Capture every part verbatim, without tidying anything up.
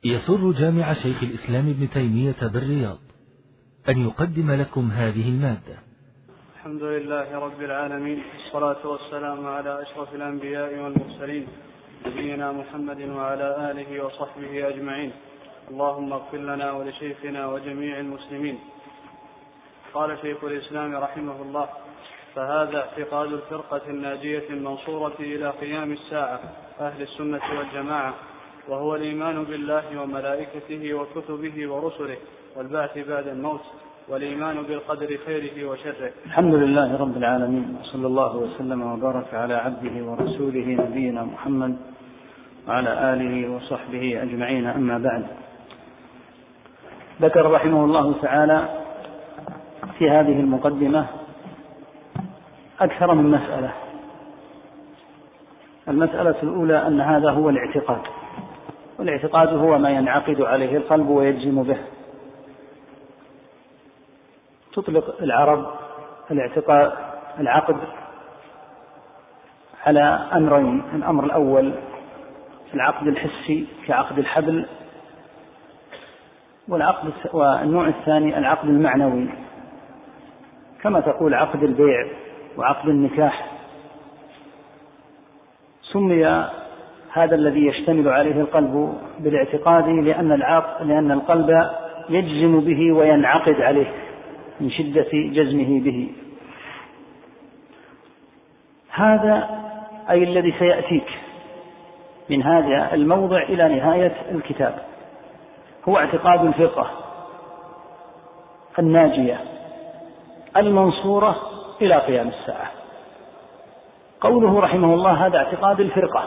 يسر جامع شيخ الإسلام ابن تيمية بالرياض أن يقدم لكم هذه المادة. الحمد لله رب العالمين، والصلاة والسلام على أشرف الأنبياء والمرسلين نبينا محمد وعلى آله وصحبه أجمعين. اللهم اغفر لنا ولشيخنا وجميع المسلمين. قال شيخ الإسلام رحمه الله: فهذا اعتقاد الفرقة الناجية المنصورة إلى قيام الساعة أهل السنة والجماعة، وهو الإيمان بالله وملائكته وكتبه ورسله والبعث بعد الموت، والإيمان بالقدر خيره وشره. الحمد لله رب العالمين، وصلى الله وسلم وبارك على عبده ورسوله نبينا محمد وعلى آله وصحبه أجمعين، أما بعد. ذكر رحمه الله تعالى في هذه المقدمة أكثر من مسألة. المسألة الأولى أن هذا هو الاعتقاد، والاعتقاد هو ما ينعقد عليه القلب ويجزم به. تطلق العرب الاعتقاد العقد على أمرين: الأمر الأول العقد الحسي كعقد الحبل، والعقد والنوع الثاني العقد المعنوي، كما تقول عقد البيع وعقد النكاح. سمي هذا الذي يشتمل عليه القلب بالاعتقاد لأن العقد لأن القلب يجزم به وينعقد عليه من شدة جزمه به. هذا أي الذي سيأتيك من هذا الموضع إلى نهاية الكتاب هو اعتقاد الفرقة الناجية المنصورة إلى قيام الساعة. قوله رحمه الله هذا اعتقاد الفرقة،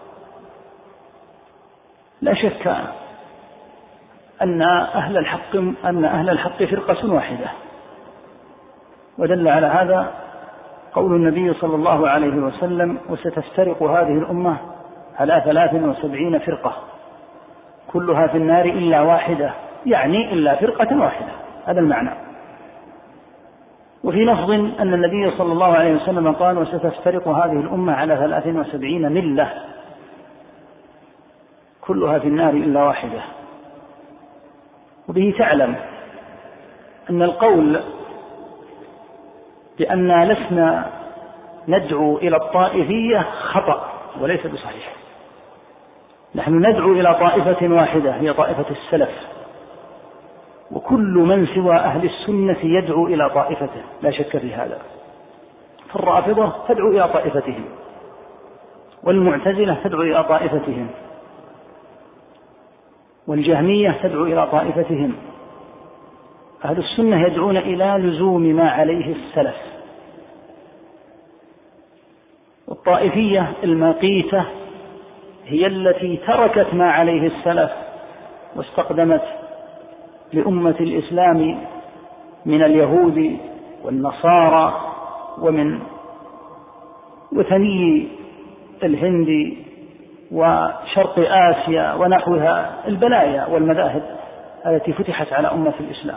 لا شك أن أهل الحق أن أهل الحق فرقة واحدة، ودل على هذا قول النبي صلى الله عليه وسلم: وستفترق هذه الأمة على ثلاث وسبعين فرقة كلها في النار إلا واحدة، يعني إلا فرقة واحدة، هذا المعنى. وفي لفظ أن النبي صلى الله عليه وسلم قال: وستفترق هذه الأمة على ثلاث وسبعين ملة كلها في النار إلا واحدة. وبه تعلم أن القول بأننا لسنا ندعو إلى الطائفية خطأ وليس بصحيح. نحن ندعو إلى طائفة واحدة هي طائفة السلف، وكل من سوى أهل السنة يدعو إلى طائفته، لا شك في هذا. فالرافضة تدعو إلى طائفتهم، والمعتزلة تدعو إلى طائفتهم، والجهمية تدعو إلى طائفتهم. أهل السنة يدعون إلى لزوم ما عليه السلف. والطائفية المقيتة هي التي تركت ما عليه السلف واستقدمت لأمة الإسلام من اليهود والنصارى ومن وثني الهند وشرق آسيا ونحوها البلايا والمذاهب التي فتحت على أمة الإسلام.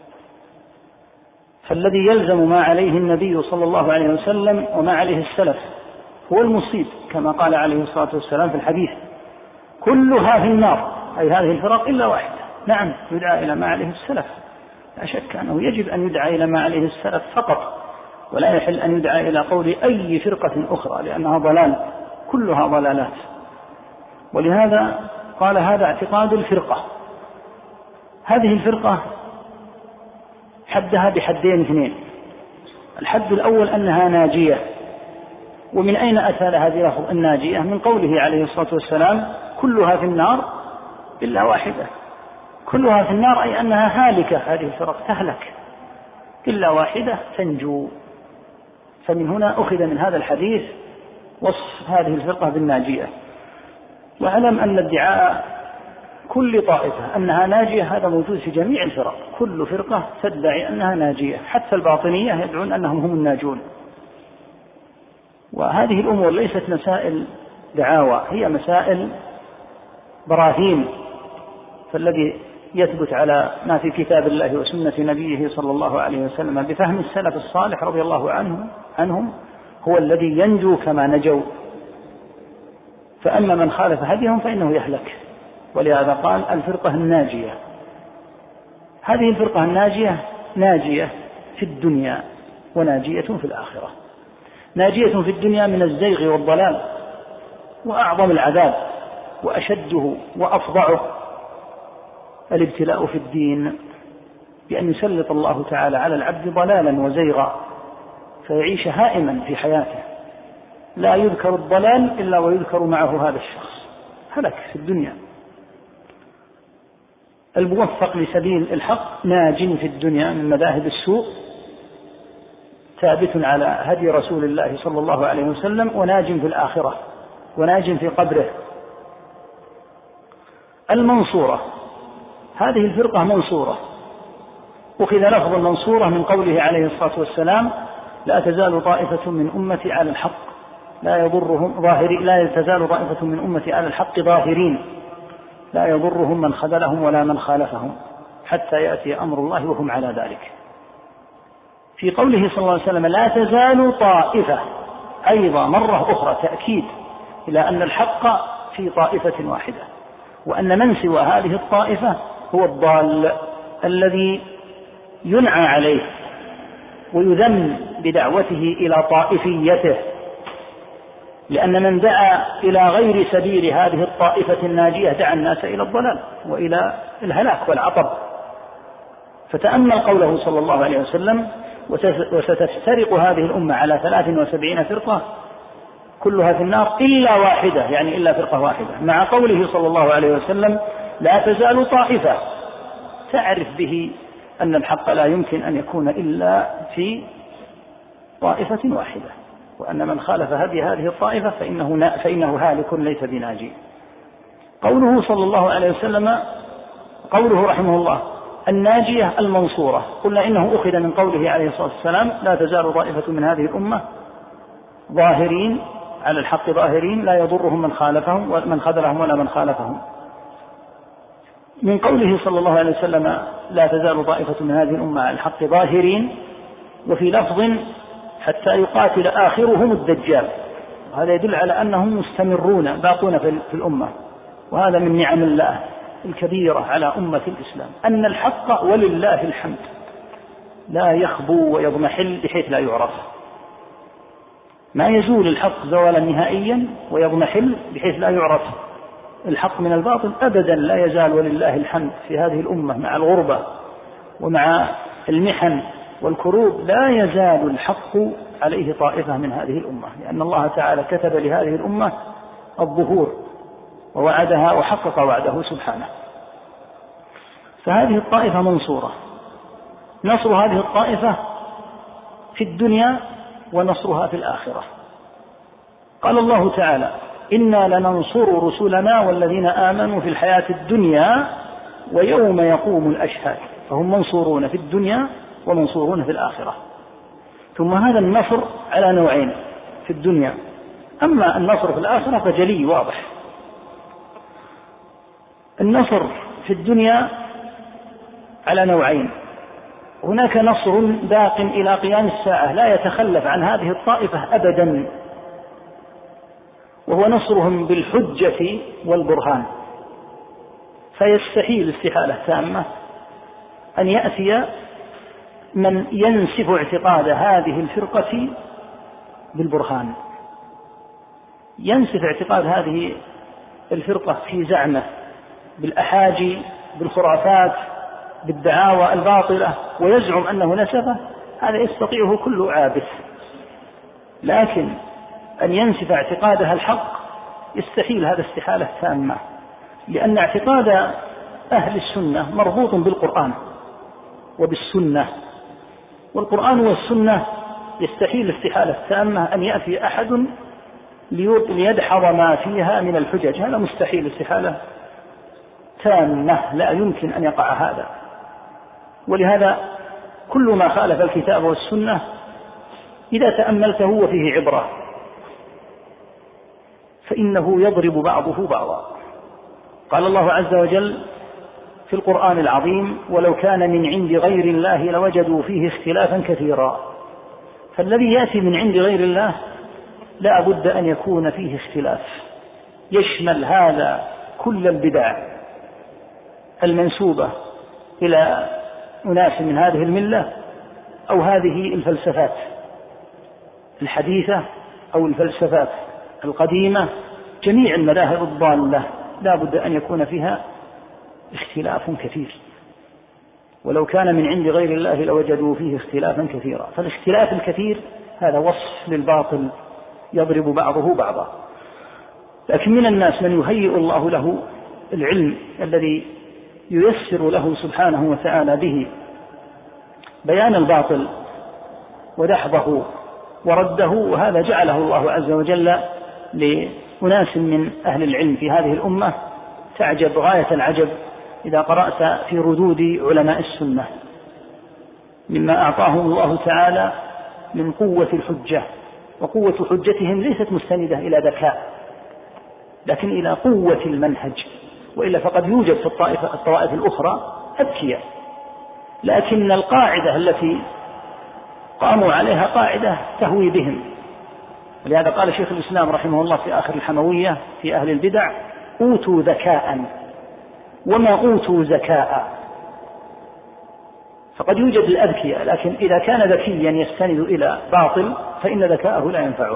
فالذي يلزم ما عليه النبي صلى الله عليه وسلم وما عليه السلف هو المصيب، كما قال عليه الصلاة والسلام في الحديث: كلها في النار، أي هذه الفرق إلا واحدة. نعم، يدعى إلى ما عليه السلف، لا شك أنه يجب أن يدعى إلى ما عليه السلف فقط، ولا يحل أن يدعى إلى قول أي فرقة أخرى، لأنها ضلال، كلها ضلالات. ولهذا قال هذا اعتقاد الفرقة. هذه الفرقة حدها بحدين اثنين: الحد الأول أنها ناجية. ومن أين أتى هذه الناجية؟ من قوله عليه الصلاة والسلام: كلها في النار إلا واحدة. كلها في النار أي أنها هالكة، هذه الفرق تهلك، إلا واحدة تنجو. فمن هنا أخذ من هذا الحديث وصف هذه الفرقة بالناجية. واعلم أن ادعاء كل طائفة أنها ناجية هذا موجود في جميع الفرق، كل فرقة تدعي أنها ناجية، حتى الباطنية يدعون أنهم هم الناجون. وهذه الأمور ليست مسائل دعاوى، هي مسائل براهين. فالذي يثبت على ما في كتاب الله وسنة نبيه صلى الله عليه وسلم بفهم السلف الصالح رضي الله عنهم, عنهم هو الذي ينجو كما نجوا. فأما من خالف هديهم فإنه يهلك. ولهذا قال الفرقة الناجية. هذه الفرقة الناجية ناجية في الدنيا وناجية في الآخرة. ناجية في الدنيا من الزيغ والضلال، وأعظم العذاب وأشده وأفظعه الابتلاء في الدين، بأن يسلط الله تعالى على العبد ضلالا وزيغا فيعيش هائما في حياته، لا يذكر الضلال إلا ويذكر معه هذا الشخص، هلك في الدنيا. الموفق لسبيل الحق ناج في الدنيا من مذاهب السوء، ثابت على هدي رسول الله صلى الله عليه وسلم، وناج في الآخرة، وناج في قبره. المنصورة، هذه الفرقة منصورة، أخذ لفظ المنصورة من قوله عليه الصلاة والسلام: لا تزال طائفة من أمتي على الحق لا يضرهم ظاهري لا تزال طائفة من أمتي على الحق ظاهرين لا يضرهم من خذلهم ولا من خالفهم حتى يأتي أمر الله وهم على ذلك. في قوله صلى الله عليه وسلم لا تزال طائفة، أيضا مرة أخرى تأكيد إلى أن الحق في طائفة واحدة، وأن من سوى هذه الطائفة هو الضال الذي ينعى عليه ويذم بدعوته إلى طائفيته، لأن من دعا إلى غير سبيل هذه الطائفة الناجية دعا الناس إلى الضلال وإلى الهلاك والعطب. فتأمل قوله صلى الله عليه وسلم: وستفترق هذه الأمة على ثلاث وسبعين فرقة كلها في النار إلا واحدة، يعني إلا فرقة واحدة، مع قوله صلى الله عليه وسلم: لا تزال طائفة، تعرف به أن الحق لا يمكن أن يكون إلا في طائفة واحدة، وأن من خالف هدي هذه الطائفة فإنه, فإنه هالك ليس بناجي. قوله صلى الله عليه وسلم، قوله رحمه الله: الناجية المنصورة، قلنا إنه أخذ من قوله عليه الصلاة والسلام: لا تزال طائفة من هذه الأمة ظاهرين على الحق ظاهرين لا يضرهم من خالفهم ومن خذلهم ولا من خالفهم. من قوله صلى الله عليه وسلم: لا تزال طائفة من هذه الأمة على الحق ظاهرين، وفي لفظ: حتى يقاتل آخرهم الدجال. هذا يدل على أنهم مستمرون باقون في الأمة، وهذا من نعم الله الكبيرة على أمة الإسلام، أن الحق ولله الحمد لا يخبو ويضمحل بحيث لا يعرف، ما يزول الحق زوالا نهائيا ويضمحل بحيث لا يعرف الحق من الباطل أبدا، لا يزال ولله الحمد في هذه الأمة مع الغربة ومع المحن والكروب، لا يزال الحق عليه طائفة من هذه الأمة، لأن الله تعالى كتب لهذه الأمة الظهور ووعدها وحقق وعده سبحانه. فهذه الطائفة منصورة، نصر هذه الطائفة في الدنيا ونصرها في الآخرة. قال الله تعالى: إنا لننصر رسلنا والذين آمنوا في الحياة الدنيا ويوم يقوم الأشهاد، فهم منصورون في الدنيا ومنصورون في الآخرة. ثم هذا النصر على نوعين في الدنيا، أما النصر في الآخرة فجلي واضح. النصر في الدنيا على نوعين: هناك نصر باق إلى قيام الساعة لا يتخلف عن هذه الطائفة أبدا، وهو نصرهم بالحجة والبرهان، فيستحيل استحالة تامة أن يأتي من ينسف اعتقاد هذه الفرقة بالبرهان، ينسف اعتقاد هذه الفرقة في زعمه بالأحاجي بالخرافات بالدعاوى الباطلة ويزعم أنه نسفه، هذا يستطيعه كل عابث. لكن أن ينسف اعتقادها الحق يستحيل، هذا استحالة تامة، لأن اعتقاد أهل السنة مربوط بالقرآن وبالسنة، والقرآن والسنة يستحيل استحالة تامة أن يأتي أحد ليدحض ما فيها من الحجج، هذا مستحيل استحالة تامة، لا يمكن أن يقع هذا. ولهذا كل ما خالف الكتاب والسنة إذا تأملته وفيه عبرة فإنه يضرب بعضه بعضا. قال الله عز وجل في القرآن العظيم: ولو كان من عند غير الله لوجدوا فيه اختلافا كثيرا. فالذي يأتي من عند غير الله لا بد أن يكون فيه اختلاف، يشمل هذا كل البدع المنسوبة إلى أناس من هذه الملة أو هذه الفلسفات الحديثة أو الفلسفات القديمة، جميع المذاهب الضالة لا بد أن يكون فيها اختلاف كثير، ولو كان من عند غير الله لوجدوا فيه اختلافا كثيرا. فالاختلاف الكثير هذا وصف للباطل يضرب بعضه بعضا. لكن من الناس من يهيئ الله له العلم الذي ييسر له سبحانه وتعالى به بيان الباطل ودحضه ورده، وهذا جعله الله عز وجل لأناس من أهل العلم في هذه الأمة تعجب غاية العجب إذا قرأت في ردود علماء السنة مما أعطاهم الله تعالى من قوة الحجة. وقوة حجتهم ليست مستندة إلى ذكاء لكن إلى قوة المنهج، وإلا فقد يوجد في الطائفة الطوائف الأخرى أذكياء، لكن القاعدة التي قاموا عليها قاعدة تهوي بهم. ولهذا قال شيخ الإسلام رحمه الله في آخر الحموية في أهل البدع: أوتوا ذكاء وما أوتوا زكاء. فقد يوجد الأذكياء، لكن إذا كان ذكيا يستند إلى باطل فإن ذكاءه لا ينفعه.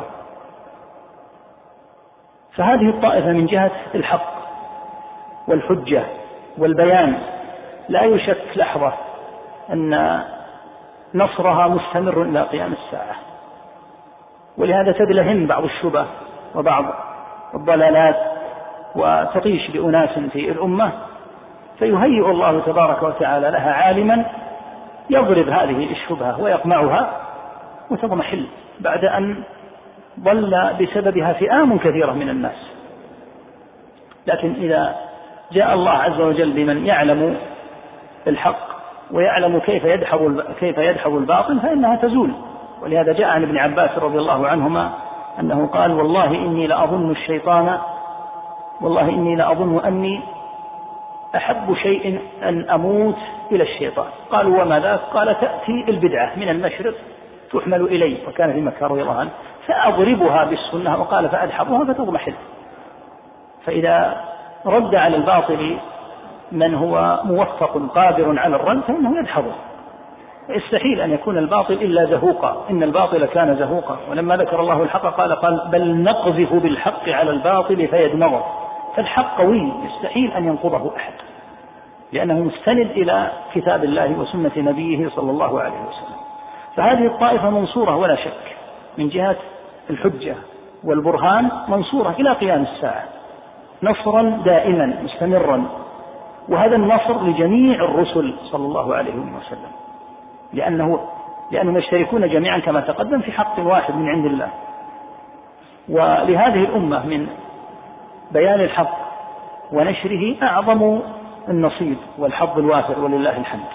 فهذه الطائفة من جهة الحق والحجة والبيان لا يشك لحظة أن نصرها مستمر إلى قيام الساعة، ولهذا تدلهم بعض الشبه وبعض الضلالات وتطيش بأناس في الأمة، فيهيئ الله تبارك وتعالى لها عالما يضرب هذه الشبهة ويقمعها وتضمحل بعد أن ضل بسببها فئام كثيرة من الناس. لكن إذا جاء الله عز وجل بمن يعلم الحق ويعلم كيف يدحض كيف يدحض الباطل فإنها تزول. ولهذا جاء عن ابن عباس رضي الله عنهما أنه قال: والله إني لأظن الشيطان والله إني لأظن أني أحب شيء أن أموت إلى الشيطان. قالوا: وما ذاك؟ قال: تأتي البدعة من المشرق تحمل إلي، وكان في مكة رضي الله عنه، فأضربها بالسنة، وقال: فأدحضها فتضمحل. فإذا رد على الباطل من هو موفق قادر على الرد فإنه يدحضه. يستحيل أن يكون الباطل إلا زهوقا، إن الباطل كان زهوقا. ولما ذكر الله الحق قال قال بل نقذف بالحق على الباطل فيدمغه. فالحق قوي يستحيل أن ينقضه أحد، لأنه مستند إلى كتاب الله وسنة نبيه صلى الله عليه وسلم. فهذه الطائفة منصورة ولا شك من جهة الحجة والبرهان، منصورة إلى قيام الساعة نصرا دائما مستمرا. وهذا النصر لجميع الرسل صلى الله عليه وسلم، لأنه لأنهم يشتركون جميعا كما تقدم في حق واحد من عند الله. ولهذه الأمة من بيان الحق ونشره أعظم النصيب والحظ الوافر ولله الحمد.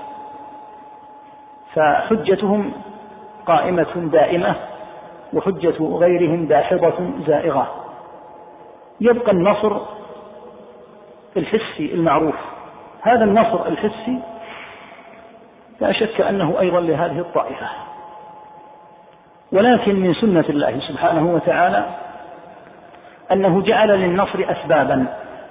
فحجتهم قائمة دائمة وحجة غيرهم داحضة زائغة. يبقى النصر الحسي المعروف. هذا النصر الحسي لا شك أنه أيضا لهذه الطائفة، ولكن من سنة الله سبحانه وتعالى أنه جعل للنصر أسبابا.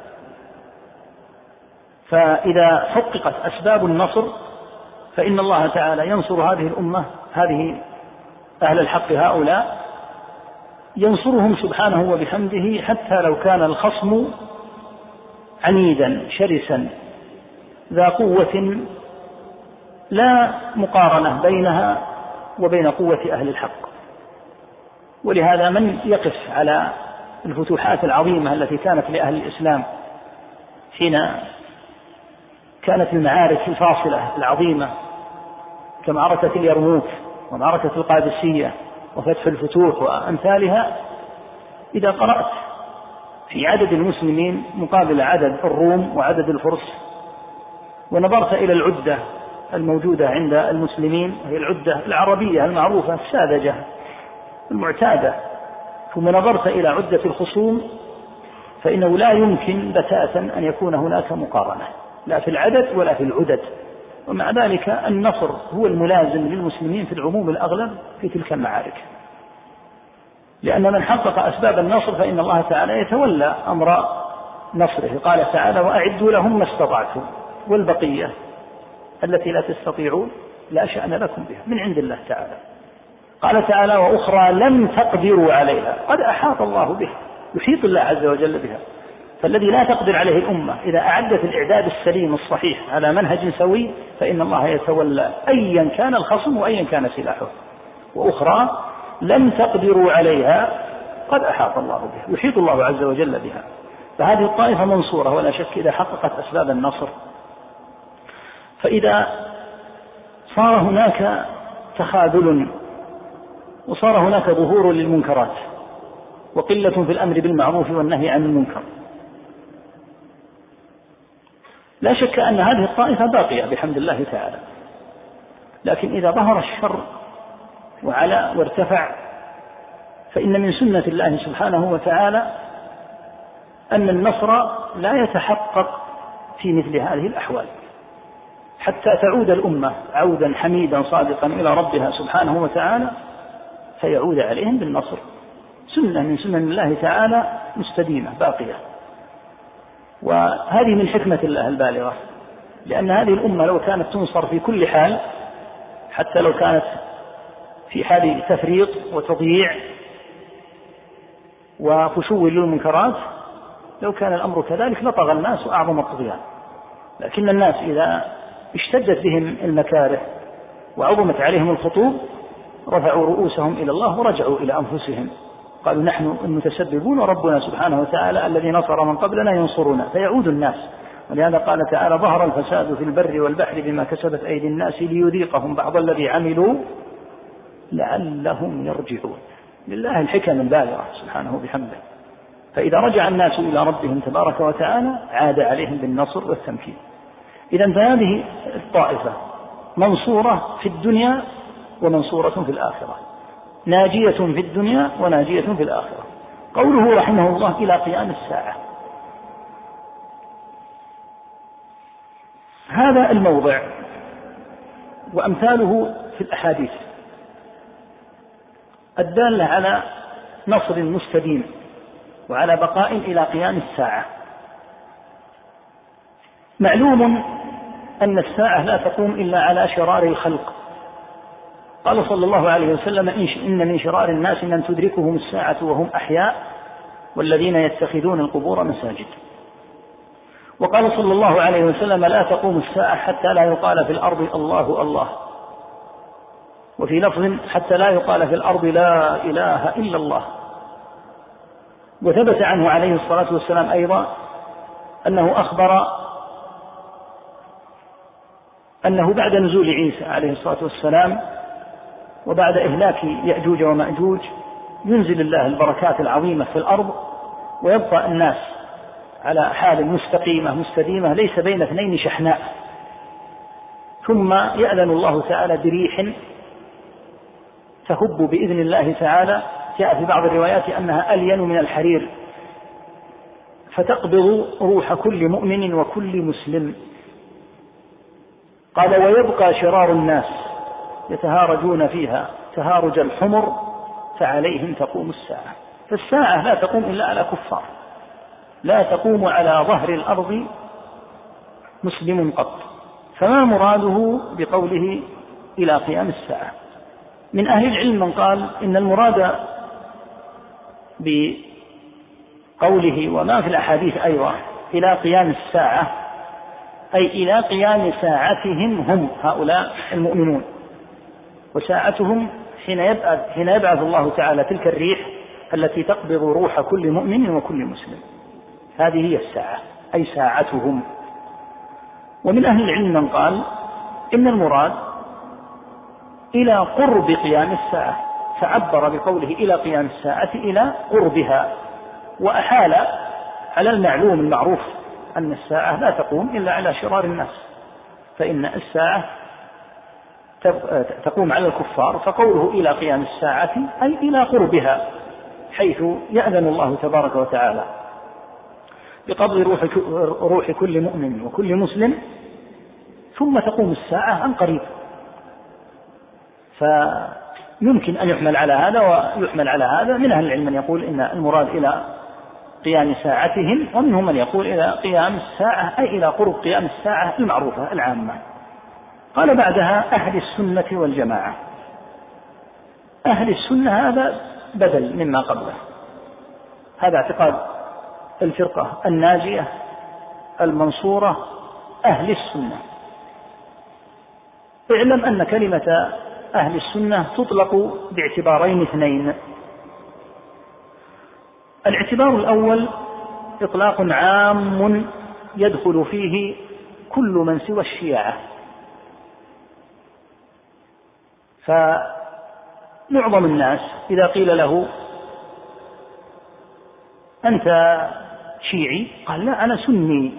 فإذا حققت أسباب النصر فإن الله تعالى ينصر هذه الأمة، هذه أهل الحق هؤلاء ينصرهم سبحانه وبحمده، حتى لو كان الخصم عنيدا شرسا ذا قوة لا مقارنة بينها وبين قوة أهل الحق. ولهذا من يقف على الفتوحات العظيمة التي كانت لأهل الإسلام حين كانت المعارك الفاصلة العظيمة كمعركة اليرموك ومعركة القادسية وفتح الفتوح وأمثالها، إذا قرأت في عدد المسلمين مقابل عدد الروم وعدد الفرس ونظرت إلى العدة الموجودة عند المسلمين، هي العدة العربية المعروفة الساذجة المعتادة، ثم نظرت إلى عدة الخصوم، فإنه لا يمكن بتاتا أن يكون هناك مقارنة لا في العدد ولا في العدد. ومع ذلك النصر هو الملازم للمسلمين في العموم الأغلب في تلك المعارك، لأن من حقق أسباب النصر فإن الله تعالى يتولى أمر نصره. قال تعالى: وأعدوا لهم ما استطعتم. والبقية التي لا تستطيعون لا شأن لكم بها من عند الله تعالى. قال تعالى وأخرى لم تقدروا عليها قد أحاط الله بها، يحيط الله عز وجل بها. فالذي لا تقدر عليه الأمة إذا أعدت الإعداد السليم الصحيح على منهج سوي فإن الله يتولى أيا كان الخصم وأيا كان سلاحه. وأخرى لم تقدروا عليها قد أحاط الله بها، يحيط الله عز وجل بها. فهذه الطائفة منصورة ولا شك إذا حققت أسباب النصر. فإذا صار هناك تخاذل وصار هناك ظهور للمنكرات وقلة في الأمر بالمعروف والنهي عن المنكر، لا شك أن هذه الطائفة باقية بحمد الله تعالى. لكن إذا ظهر الشر وعلى وارتفع فإن من سنة الله سبحانه وتعالى أن النصر لا يتحقق في مثل هذه الأحوال حتى تعود الأمة عودا حميدا صادقا إلى ربها سبحانه وتعالى فيعود عليهم بالنصر. سنة من سنن الله تعالى مستديمة باقية، وهذه من حكمة الله البالغة، لأن هذه الأمة لو كانت تنصر في كل حال حتى لو كانت في حال تفريط وتضييع وخشوع للمنكرات لو كان الأمر كذلك لطغى الناس وأعظم الطغيان. لكن الناس إذا اشتدت بهم المكاره وعظمت عليهم الخطوب رفعوا رؤوسهم إلى الله ورجعوا إلى أنفسهم، قالوا نحن المتسببون وربنا سبحانه وتعالى الذي نصر من قبلنا ينصرنا، فيعود الناس. ولهذا قال تعالى ظهر الفساد في البر والبحر بما كسبت أيدي الناس ليذيقهم بعض الذي عملوا لعلهم يرجعون. لله الحكم البالغة سبحانه بحمده. فإذا رجع الناس إلى ربهم تبارك وتعالى عاد عليهم بالنصر والتمكين. إذن فهذه الطائفة منصورة في الدنيا ومنصورة في الآخرة، ناجية في الدنيا وناجية في الآخرة. قوله رحمه الله إلى قيام الساعة، هذا الموضع وأمثاله في الأحاديث الدالة على نصر مستديم وعلى بقاء إلى قيام الساعة. معلوم أن الساعة لا تقوم إلا على شرار الخلق. قال صلى الله عليه وسلم إن من شرار الناس من تدركهم الساعة وهم أحياء والذين يتخذون القبور مساجد. وقال صلى الله عليه وسلم لا تقوم الساعة حتى لا يقال في الأرض الله الله، وفي لفظ حتى لا يقال في الأرض لا إله إلا الله. وثبت عنه عليه الصلاة والسلام أيضا أنه أخبر أنه بعد نزول عيسى عليه الصلاة والسلام وبعد إهلاك يأجوج ومأجوج ينزل الله البركات العظيمة في الأرض ويبقى الناس على حال مستقيمة مستديمة ليس بين اثنين شحناء، ثم يأذن الله تعالى بريح تهب بإذن الله تعالى، جاء في بعض الروايات أنها ألين من الحرير، فتقبض روح كل مؤمن وكل مسلم. قال ويبقى شرار الناس يتهارجون فيها تهارج الحمر فعليهم تقوم الساعة. فالساعة لا تقوم إلا على كفار، لا تقوم على ظهر الأرض مسلم قط. فما مراده بقوله إلى قيام الساعة؟ من أهل العلم من قال إن المراد بقوله وما في الأحاديث أيضا إلى قيام الساعة أي إلى قيام ساعتهم هم هؤلاء المؤمنون، وساعتهم حين يبعث, حين يبعث الله تعالى تلك الريح التي تقبض روح كل مؤمن وكل مسلم، هذه هي الساعة أي ساعتهم. ومن أهل العلم من قال إن المراد إلى قرب قيام الساعة، فعبر بقوله إلى قيام الساعة إلى قربها، وأحال على المعلوم المعروف أن الساعة لا تقوم إلا على شرار الناس، فإن الساعة تقوم على الكفار، فقوله إلى قيام الساعة أي إلى قربها، حيث يأذن الله تبارك وتعالى بقبض روح, روح كل مؤمن وكل مسلم، ثم تقوم الساعة عن قريب. فيمكن أن يحمل على هذا ويحمل على هذا. من أهل العلم من يقول إن المراد إلى قيام ساعتهم، ومنهم من يقول إلى قيام الساعة أي إلى قرب قيام الساعة المعروفة العامة. قال بعدها أهل السنة والجماعة. أهل السنة هذا بدل مما قبله، هذا اعتقاد الفرقة الناجية المنصورة أهل السنة. اعلم أن كلمة أهل السنة تطلق باعتبارين اثنين. الاعتبار الأول إطلاق عام يدخل فيه كل من سوى الشيعة، فمعظم الناس إذا قيل له أنت شيعي قال لا أنا سني،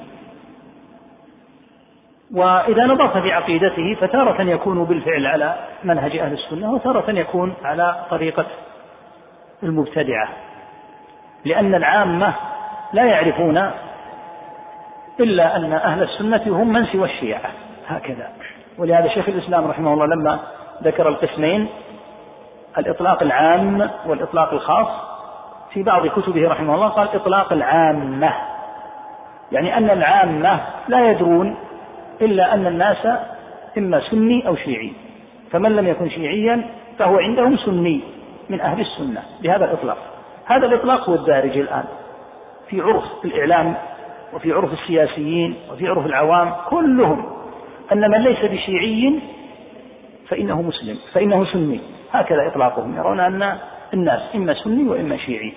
وإذا نظرت في عقيدته فتارة يكون بالفعل على منهج أهل السنة وتارة يكون على طريقة المبتدعة، لأن العامة لا يعرفون إلا أن أهل السنة هم من سوى الشيعة هكذا. ولهذا شيخ الإسلام رحمه الله لما ذكر القسمين الإطلاق العام والإطلاق الخاص في بعض كتبه رحمه الله قال إطلاق العامة، يعني أن العامة لا يدرون إلا أن الناس إما سني أو شيعي، فمن لم يكن شيعيا فهو عندهم سني من أهل السنة بهذا الإطلاق. هذا الإطلاق هو الدارج الآن في عرف الإعلام وفي عرف السياسيين وفي عرف العوام كلهم، أن من ليس بشيعي فإنه مسلم فإنه سني، هكذا إطلاقهم، يرون أن الناس إما سني وإما شيعي.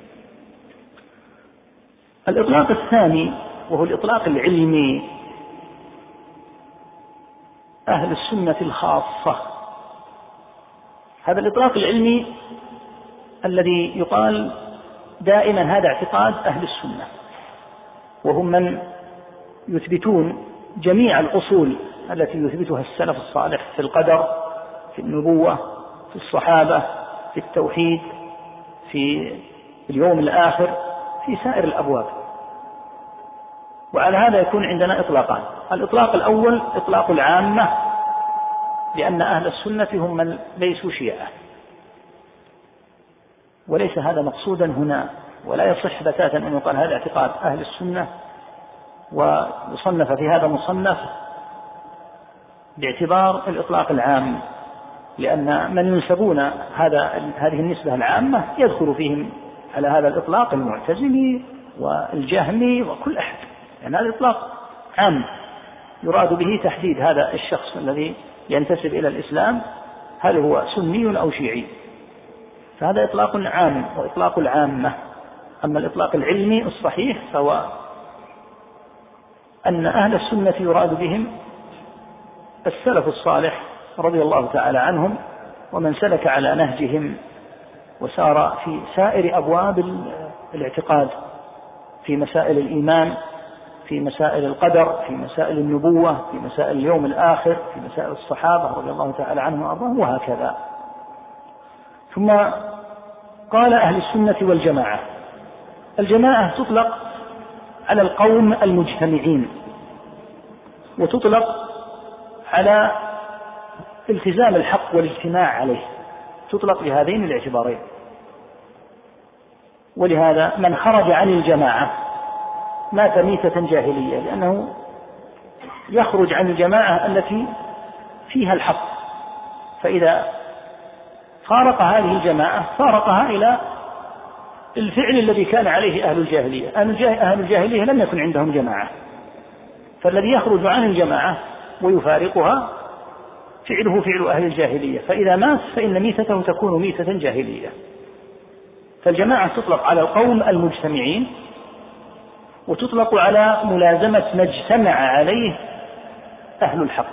الإطلاق الثاني وهو الإطلاق العلمي، أهل السنة الخاصة. هذا الإطلاق العلمي الذي يقال دائما هذا اعتقاد أهل السنة، وهم من يثبتون جميع الأصول التي يثبتها السلف الصالح في القدر، في النبوة، في الصحابة، في التوحيد، في اليوم الآخر، في سائر الأبواب. وعلى هذا يكون عندنا إطلاقان. الإطلاق الأول إطلاق العامة، لأن أهل السنة هم من ليسوا شيعة، وليس هذا مقصودا هنا، ولا يصح بتاتا أن يقال هذا اعتقاد أهل السنة ويصنف في هذا مصنف باعتبار الإطلاق العام، لأن من ينسبون هذا هذه النسبة العامة يدخل فيهم على هذا الإطلاق المعتزلي والجهمي وكل أحد، لأن يعني هذا الإطلاق عام يراد به تحديد هذا الشخص الذي ينتسب إلى الإسلام هل هو سني أو شيعي، فهذا إطلاق عام وإطلاق العامة. أما الإطلاق العلمي الصحيح فهو أن أهل السنة يراد بهم السلف الصالح رضي الله تعالى عنهم، ومن سلك على نهجهم وسار في سائر أبواب الاعتقاد، في مسائل الإيمان، في مسائل القدر، في مسائل النبوة، في مسائل اليوم الآخر، في مسائل الصحابة رضي الله تعالى عنهم وأرضاهم، وهكذا. ثم قال أهل السنة والجماعة. الجماعة تطلق على القوم المجتمعين، وتطلق على التزام الحق والاجتماع عليه، تطلق بهذين الاعتبارين. ولهذا من خرج عن الجماعة مات ميتة جاهلية، لأنه يخرج عن الجماعة التي فيها الحق، فإذا فارق هذه الجماعة فارقها إلى الفعل الذي كان عليه أهل الجاهلية. أهل الجاهلية لم يكن عندهم جماعة، فالذي يخرج عن الجماعة ويفارقها فعله فعل أهل الجاهلية، فإذا مات فإن ميتته تكون ميتة جاهلية. فالجماعة تطلق على القوم المجتمعين، وتطلق على ملازمة ما اجتمع عليه أهل الحق.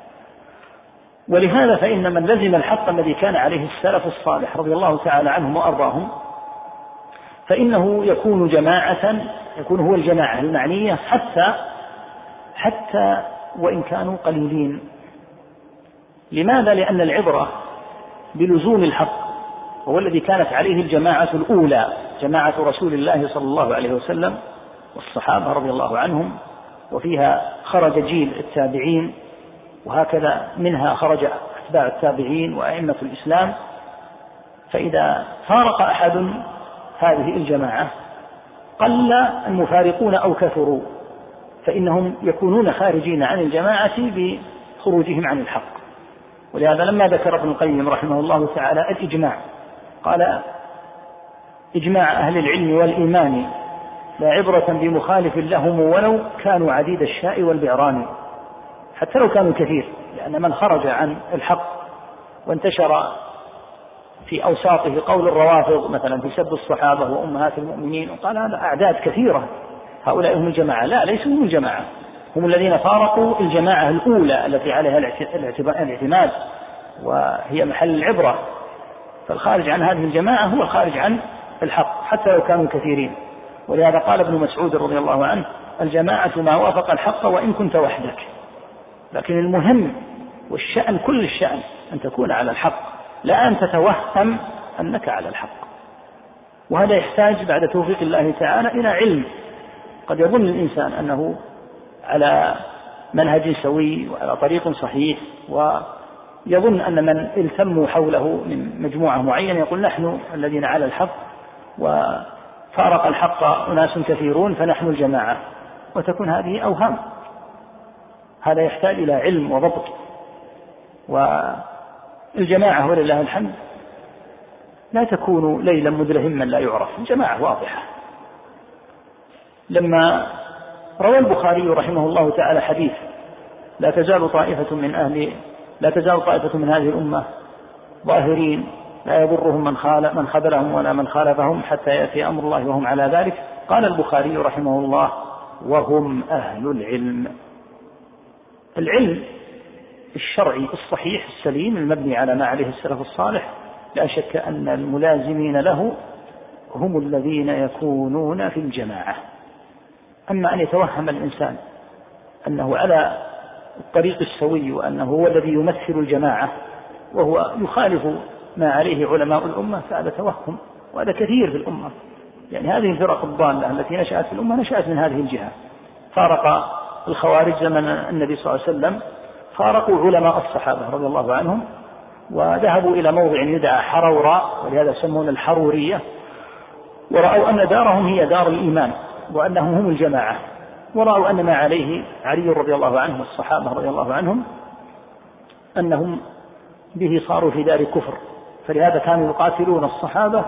ولهذا فإن من لزم الحق الذي كان عليه السلف الصالح رضي الله تعالى عنهم وأرضاهم فإنه يكون جماعة، يكون هو الجماعة المعنية، حتى حتى وإن كانوا قليلين. لماذا؟ لأن العبرة بلزوم الحق، وهو الذي كانت عليه الجماعة الأولى، جماعة رسول الله صلى الله عليه وسلم والصحابة رضي الله عنهم، وفيها خرج جيل التابعين، وهكذا منها خرج أتباع التابعين وأئمة الإسلام. فإذا فارق أحد هذه الجماعة قل المفارقون أو كثروا، فإنهم يكونون خارجين عن الجماعة بخروجهم عن الحق. ولهذا لما ذكر ابن القيم رحمه الله تعالى الإجماع قال: إجماع أهل العلم والإيمان لا عبرة بمخالف لهم ولو كانوا عديد الشاء والبعران، حتى لو كانوا كثير، لأن من خرج عن الحق وانتشر في أوساطه قول الروافض مثلا في سب الصحابة وأمهات المؤمنين وقال هذا أعداد كثيرة، هؤلاء هم الجماعة. لا، ليسوا هم الجماعة، هم الذين فارقوا الجماعة الأولى التي عليها الاعتماد وهي محل العبرة. فالخارج عن هذه الجماعة هو الخارج عن الحق حتى لو كانوا كثيرين. ولهذا قال ابن مسعود رضي الله عنه: الجماعة ما وافق الحق وإن كنت وحدك. لكن المهم والشأن كل الشأن أن تكون على الحق، لا أن تتوهم أنك على الحق. وهذا يحتاج بعد توفيق الله تعالى إلى علم. قد يظن الإنسان أنه على منهج سوي وعلى طريق صحيح، ويظن أن من التموا حوله من مجموعة معينة يقول نحن الذين على الحق وفارق الحق أناس كثيرون فنحن الجماعة، وتكون هذه أوهام. هذا يحتاج إلى علم وضبط. والجماعة ولله الحمد لا تكون ليلا مدلهما لا يعرف، الجماعة واضحة. لما روى البخاري رحمه الله تعالى حديث: لا تزال طائفة من أهل لا تزال طائفة من هذه الأمة ظاهرين لا يضرهم من خالف من خذلهم ولا من خالفهم حتى يأتي أمر الله وهم على ذلك. قال البخاري رحمه الله: وهم أهل العلم. العلم الشرعي الصحيح السليم المبني على ما عليه السلف الصالح لا شك أن الملازمين له هم الذين يكونون في الجماعة. أما أن يتوهم الإنسان أنه على الطريق السوي وأنه هو الذي يمثل الجماعة وهو يخالف ما عليه علماء الأمة، فهذا توهم، وهذا كثير في الأمة. يعني هذه الفرق الضالة التي نشأت في الأمة نشأت من هذه الجهة. فارق الخوارج زمن النبي صلى الله عليه وسلم، فارقوا علماء الصحابة رضي الله عنهم وذهبوا إلى موضع يدعى حروراء، ولهذا يسمون الحرورية، ورأوا أن دارهم هي دار الإيمان وأنهم هم الجماعة، ورأوا أن ما عليه علي رضي الله عنه والصحابة رضي الله عنهم أنهم به صاروا في دار كفر. فلهذا كانوا يقاتلون الصحابة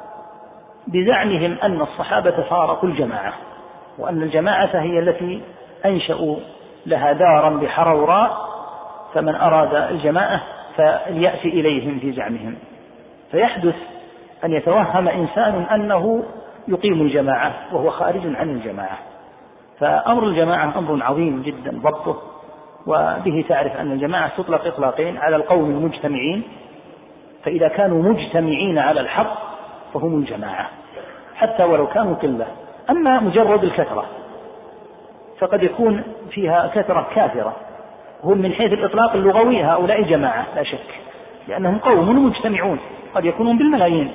بزعمهم أن الصحابة فارقوا الجماعة، وأن الجماعة هي التي أنشأوا لها دارا بحروراء، فمن أراد الجماعة فليأتي إليهم في زعمهم. فيحدث أن يتوهم إنسان أنه يقيم الجماعة وهو خارج عن الجماعة. فأمر الجماعة أمر عظيم جدا ضبطه، وبه تعرف أن الجماعة تطلق إطلاقين: على القوم المجتمعين، فإذا كانوا مجتمعين على الحق فهم الجماعة حتى ولو كانوا قلة. أما مجرد الكثرة فقد يكون فيها كثرة كافرة، هم من حيث الإطلاق اللغوي هؤلاء جماعة لا شك، لأنهم قوم مجتمعون قد يكونون بالملايين،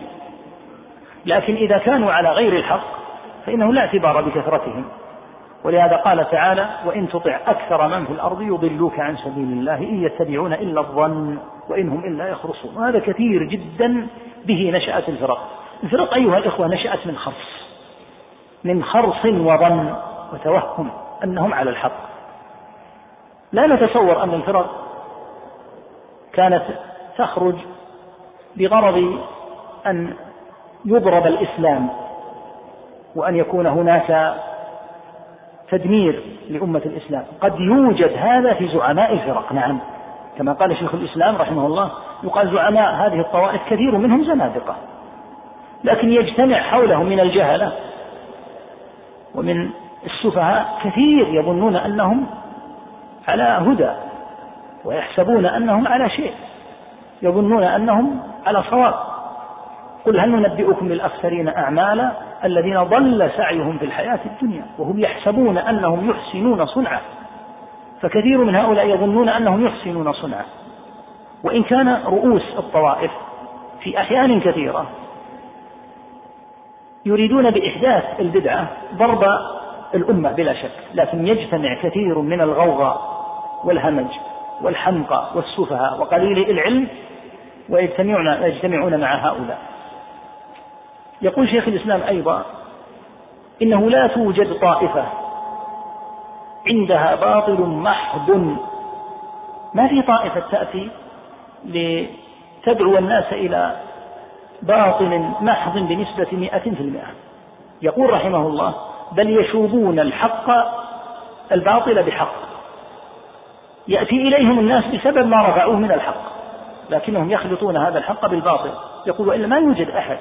لكن إذا كانوا على غير الحق فإنه لا اعتبار بكثرتهم. ولهذا قال تعالى: وإن تطع أكثر من في الأرض يضلوك عن سبيل الله إن يتبعون إلا الظن وإنهم إلا يخرصون. وهذا كثير جدا به نشأت الفرق. الفرق أيها الإخوة نشأت من خرص من خرص وظن وتوهم أنهم على الحق. لا نتصور أن الفرق كانت تخرج بغرض أن يضرب الإسلام وأن يكون هناك تدمير لأمة الإسلام. قد يوجد هذا في زعماء الفرق، نعم، كما قال شيخ الإسلام رحمه الله، يقال زعماء هذه الطوائف كثير منهم زنادقة، لكن يجتمع حولهم من الجهلة ومن السفهاء كثير يظنون أنهم على هدى ويحسبون أنهم على شيء، يظنون أنهم على صواب. قل هل ننبئكم بالأخسرين أعمالا الذين ضل سعيهم في الحياة الدنيا وهم يحسبون أنهم يحسنون صنعا. فكثير من هؤلاء يظنون أنهم يحسنون صنعا، وإن كان رؤوس الطوائف في أحيان كثيرة يريدون بإحداث البدعة ضرب الأمة بلا شك، لكن يجتمع كثير من الغوغاء والهمج والحمقى والسفهاء وقليل العلم ويجتمعون يجتمعون مع هؤلاء. يقول شيخ الإسلام أيضا: إنه لا توجد طائفة عندها باطل محض، ما في طائفة تأتي لتدعو الناس إلى باطل محض بنسبة مئة في المئة. يقول رحمه الله: بل يشوبون الحق الباطل بحق، يأتي إليهم الناس بسبب ما رفعوه من الحق، لكنهم يخلطون هذا الحق بالباطل. يقول: وإلا ما يوجد أحد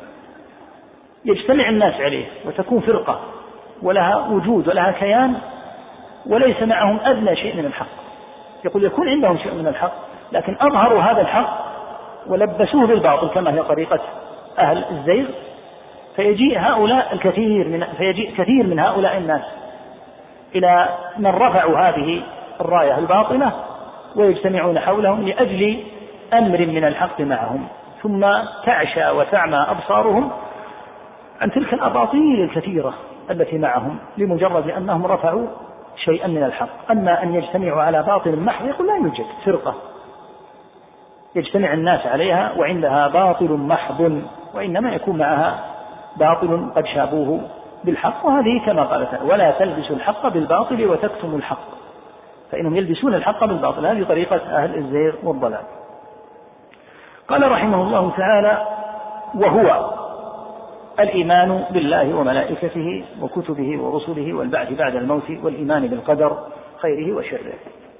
يجتمع الناس عليه وتكون فرقة ولها وجود ولها كيان وليس معهم أدنى شيء من الحق. يقول: يكون عندهم شيء من الحق لكن أظهروا هذا الحق ولبسوه بالباطل كما هي طريقة أهل الزيغ، فيجيء هؤلاء الكثير من فيجيء كثير من هؤلاء الناس إلى من رفعوا هذه الراية الباطلة ويجتمعون حولهم لأجل أمر من الحق معهم، ثم تعشى وتعمى أبصارهم عن تلك الأباطيل الكثيرة التي معهم لمجرد أنهم رفعوا شيئا من الحق. أما أن يجتمعوا على باطل محض، يقول: لا يوجد فرقة يجتمع الناس عليها وعندها باطل محض، وإنما يكون معها باطل قد شابوه بالحق. وهذه كما قال تعالى: ولا تلبسوا الحق بالباطل وتكتموا الحق، فإنهم يلبسون الحق بالباطل. هذه طريقة أهل الزيغ والضلال. قال رحمه الله تعالى: وهو الإيمان بالله وملائكته وكتبه ورسله والبعث بعد الموت والإيمان بالقدر خيره وشره.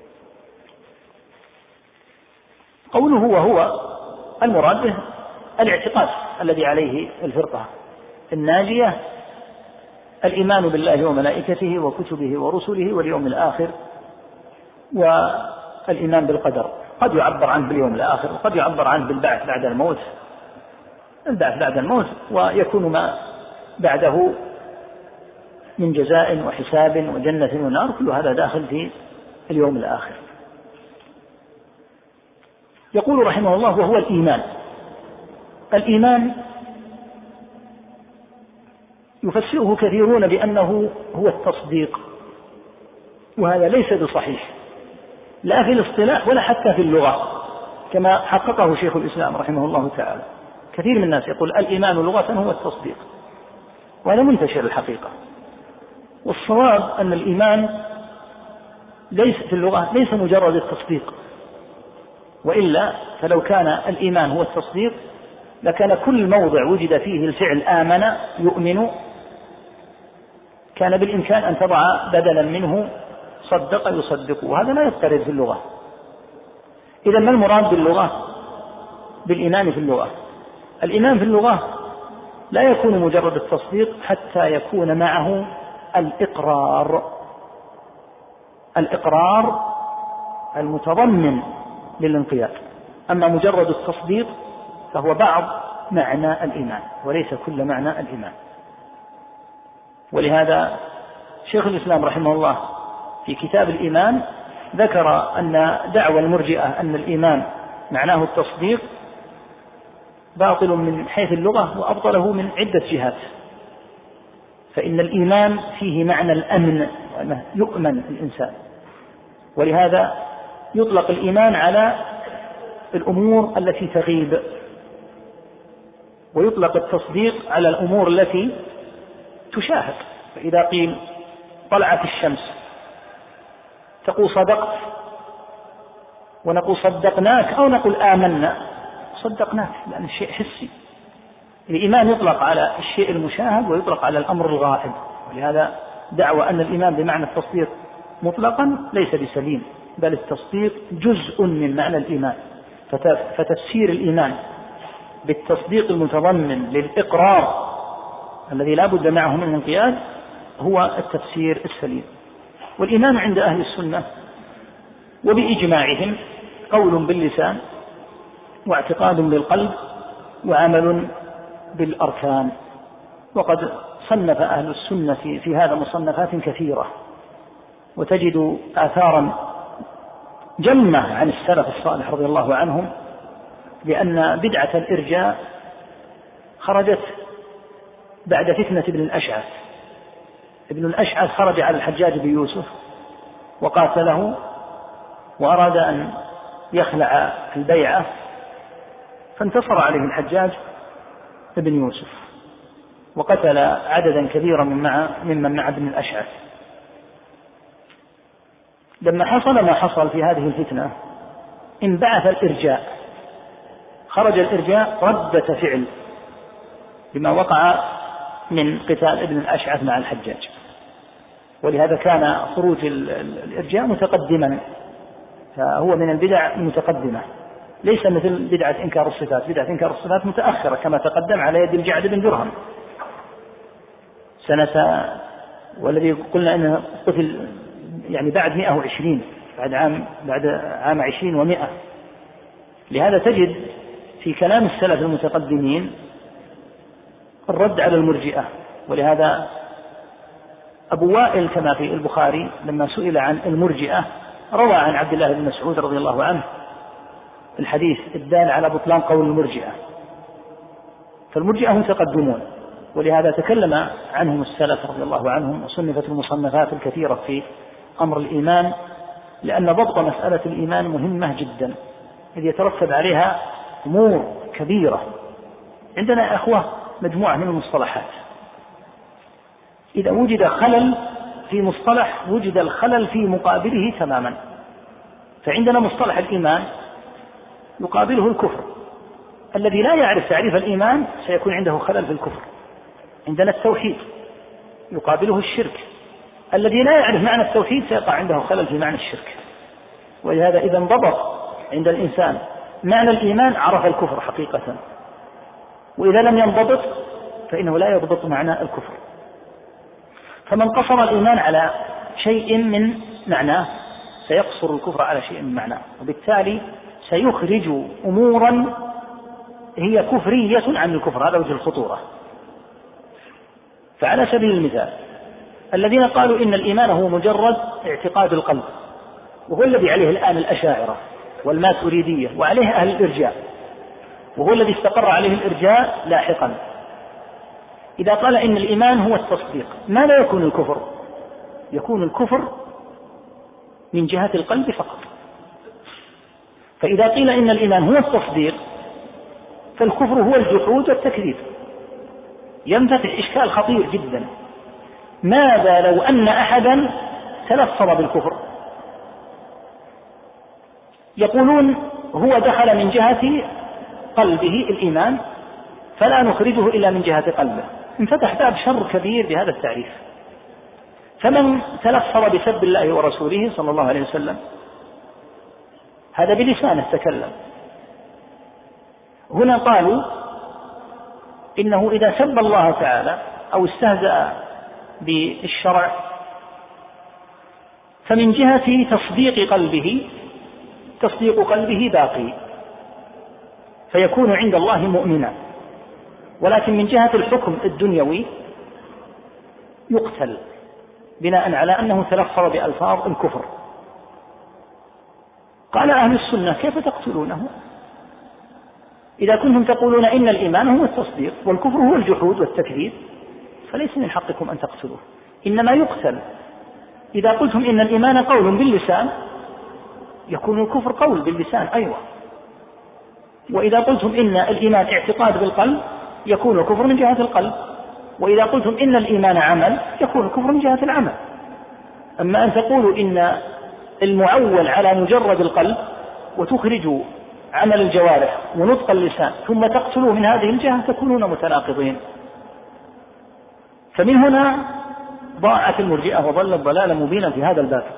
قوله وهو المراد به الاعتقاد الذي عليه الفرقة الناجية، الإيمان بالله وملائكته وكتبه ورسله واليوم الآخر والإيمان بالقدر. قد يعبر عنه باليوم الآخر وقد يعبر عنه بالبعث بعد الموت، البعث بعد الموت ويكون ما بعده من جزاء وحساب وجنة ونار، كل هذا داخل في اليوم الآخر. يقول رحمه الله: وهو الإيمان. الإيمان يفسره كثيرون بأنه هو التصديق، وهذا ليس بصحيح لا في الاصطلاح ولا حتى في اللغة، كما حققه شيخ الإسلام رحمه الله تعالى. كثير من الناس يقول الإيمان لغة هو التصديق، وهذا منتشر الحقيقة. والصواب أن الإيمان ليس في اللغة ليس مجرد التصديق، وإلا فلو كان الإيمان هو التصديق لكان كل موضع وجد فيه الفعل آمن يؤمن كان بالإمكان أن تضع بدلا منه صدق يصدق، وهذا لا يفترض في اللغة. إذا ما المراد باللغة بالإيمان في اللغة؟ الإيمان في اللغة لا يكون مجرد التصديق حتى يكون معه الإقرار، الإقرار المتضمن للانقياد. أما مجرد التصديق فهو بعض معنى الإيمان وليس كل معنى الإيمان. ولهذا شيخ الإسلام رحمه الله في كتاب الإيمان ذكر أن دعوى المرجئة أن الإيمان معناه التصديق باطل من حيث اللغة، وأبطله من عدة جهات. فإن الإيمان فيه معنى الأمن، وأنه يؤمن الإنسان، ولهذا يطلق الإيمان على الأمور التي تغيب، ويطلق التصديق على الأمور التي تشاهد. فإذا قيل طلعت الشمس تقول صدقت، ونقول صدقناك، أو نقول آمنا صدقناك، لأن الشيء حسي. الإيمان يطلق على الشيء المشاهد ويطلق على الأمر الغائب، ولهذا دعوى أن الإيمان بمعنى التصديق مطلقا ليس بسليم، بل التصديق جزء من معنى الإيمان. فتفسير الإيمان بالتصديق المتضمن للإقرار الذي لا بد معه من الانقياد هو التفسير السليم. والإيمان عند أهل السنة وبإجماعهم قول باللسان واعتقاد بالقلب وعمل بالأركان. وقد صنف أهل السنة في, في هذا مصنفات كثيرة، وتجد آثارا جمة عن السلف الصالح رضي الله عنهم، لأن بدعة الإرجاء خرجت بعد فتنة ابن الأشعث. ابن الأشعث خرج على الحجاج بن يوسف وقاتله، وأراد أن يخلع البيعة، فانتصر عليه الحجاج بن يوسف، وقتل عددا كبيرا من مع ممن مع ابن الأشعث. لما حصل ما حصل في هذه الفتنة انبعث الإرجاء، خرج الإرجاء ردة فعل بما وقع من قتال ابن الأشعث مع الحجاج، ولهذا كان خروج الإرجاء متقدما، فهو من البدع المتقدمة، ليس مثل بدعة إنكار الصفات. بدعة إنكار الصفات متأخرة كما تقدم على يد الجعد بن درهم سنة، والذي قلنا أنه قتل يعني بعد مئة وعشرين، بعد عام بعد عام عشرين ومئة. لهذا تجد في كلام السلف المتقدمين الرد على المرجئة. ولهذا أبو وائل كما في البخاري لما سئل عن المرجئة روى عن عبد الله بن مسعود رضي الله عنه الحديث الدال على بطلان قول المرجئة. فالمرجئة متقدمون، ولهذا تكلم عنهم السلف رضي الله عنهم، وصنفت المصنفات الكثيرة في أمر الإيمان، لأن ضبط مسألة الإيمان مهمة جدا، إذ يترتب عليها أمور كبيرة. عندنا يا أخوة مجموعة من المصطلحات، إذا وجد خلل في مصطلح وجد الخلل في مقابله تماما. فعندنا مصطلح الإيمان يقابله الكفر، الذي لا يعرف تعريف الإيمان سيكون عنده خلل في الكفر. عندنا التوحيد يقابله الشرك، الذي لا يعرف معنى التوحيد سيقع عنده خلل في معنى الشرك. ولهذا إذا انضبط عند الإنسان معنى الإيمان عرف الكفر حقيقة، وإذا لم ينضبط فإنه لا يضبط معنى الكفر. فمن قصر الإيمان على شيء من معناه سيقصر الكفر على شيء من معناه، وبالتالي سيخرج أمورا هي كفرية عن الكفر. هذا وجه الخطورة. فعلى سبيل المثال الذين قالوا إن الإيمان هو مجرد اعتقاد القلب، وهو الذي عليه الآن الأشاعرة والماتريدية وعليه أهل الإرجاء، وهو الذي استقر عليه الإرجاء لاحقا. إذا قال إن الإيمان هو التصديق، ما لا يكون الكفر؟ يكون الكفر من جهة القلب فقط. فإذا قيل إن الإيمان هو التصديق فالكفر هو الجحود والتكذيب. ينفتح إشكال خطير جدا. ماذا لو أن أحدا تلفظ بالكفر؟ يقولون هو دخل من جهة قلبه الإيمان فلا نخرجه إلا من جهة قلبه. انفتح باب شر كبير بهذا التعريف. فمن تلفظ بسب الله ورسوله صلى الله عليه وسلم هذا بلسانه تكلم. هنا قالوا إنه إذا سب الله تعالى أو استهزأ بالشرع فمن جهة تصديق قلبه تصديق قلبه باقي فيكون عند الله مؤمنا، ولكن من جهة الحكم الدنيوي يقتل بناء على أنه تلفظ بألفاظ الكفر. قال أهل السنة كيف تقتلونه إذا كنتم تقولون إن الإيمان هو التصديق والكفر هو الجحود والتكذيب؟ فليس من حقكم أن تقتلوه، إنما يقتل. إذا قلتم إن الإيمان قول باللسان يكون الكفر قول باللسان أيوة، وإذا قلتم إن الإيمان اعتقاد بالقلب يكون الكفر من جهة القلب، وإذا قلتم إن الإيمان عمل يكون الكفر من جهة العمل. أما أن تقولوا إن المعول على مجرد القلب وتخرجوا عمل الجوارح ونطق اللسان ثم تقتلوا من هذه الجهة تكونون متناقضين. فمن هنا ضاعت المرجئة وظلت ضلالا مبينا في هذا الباب.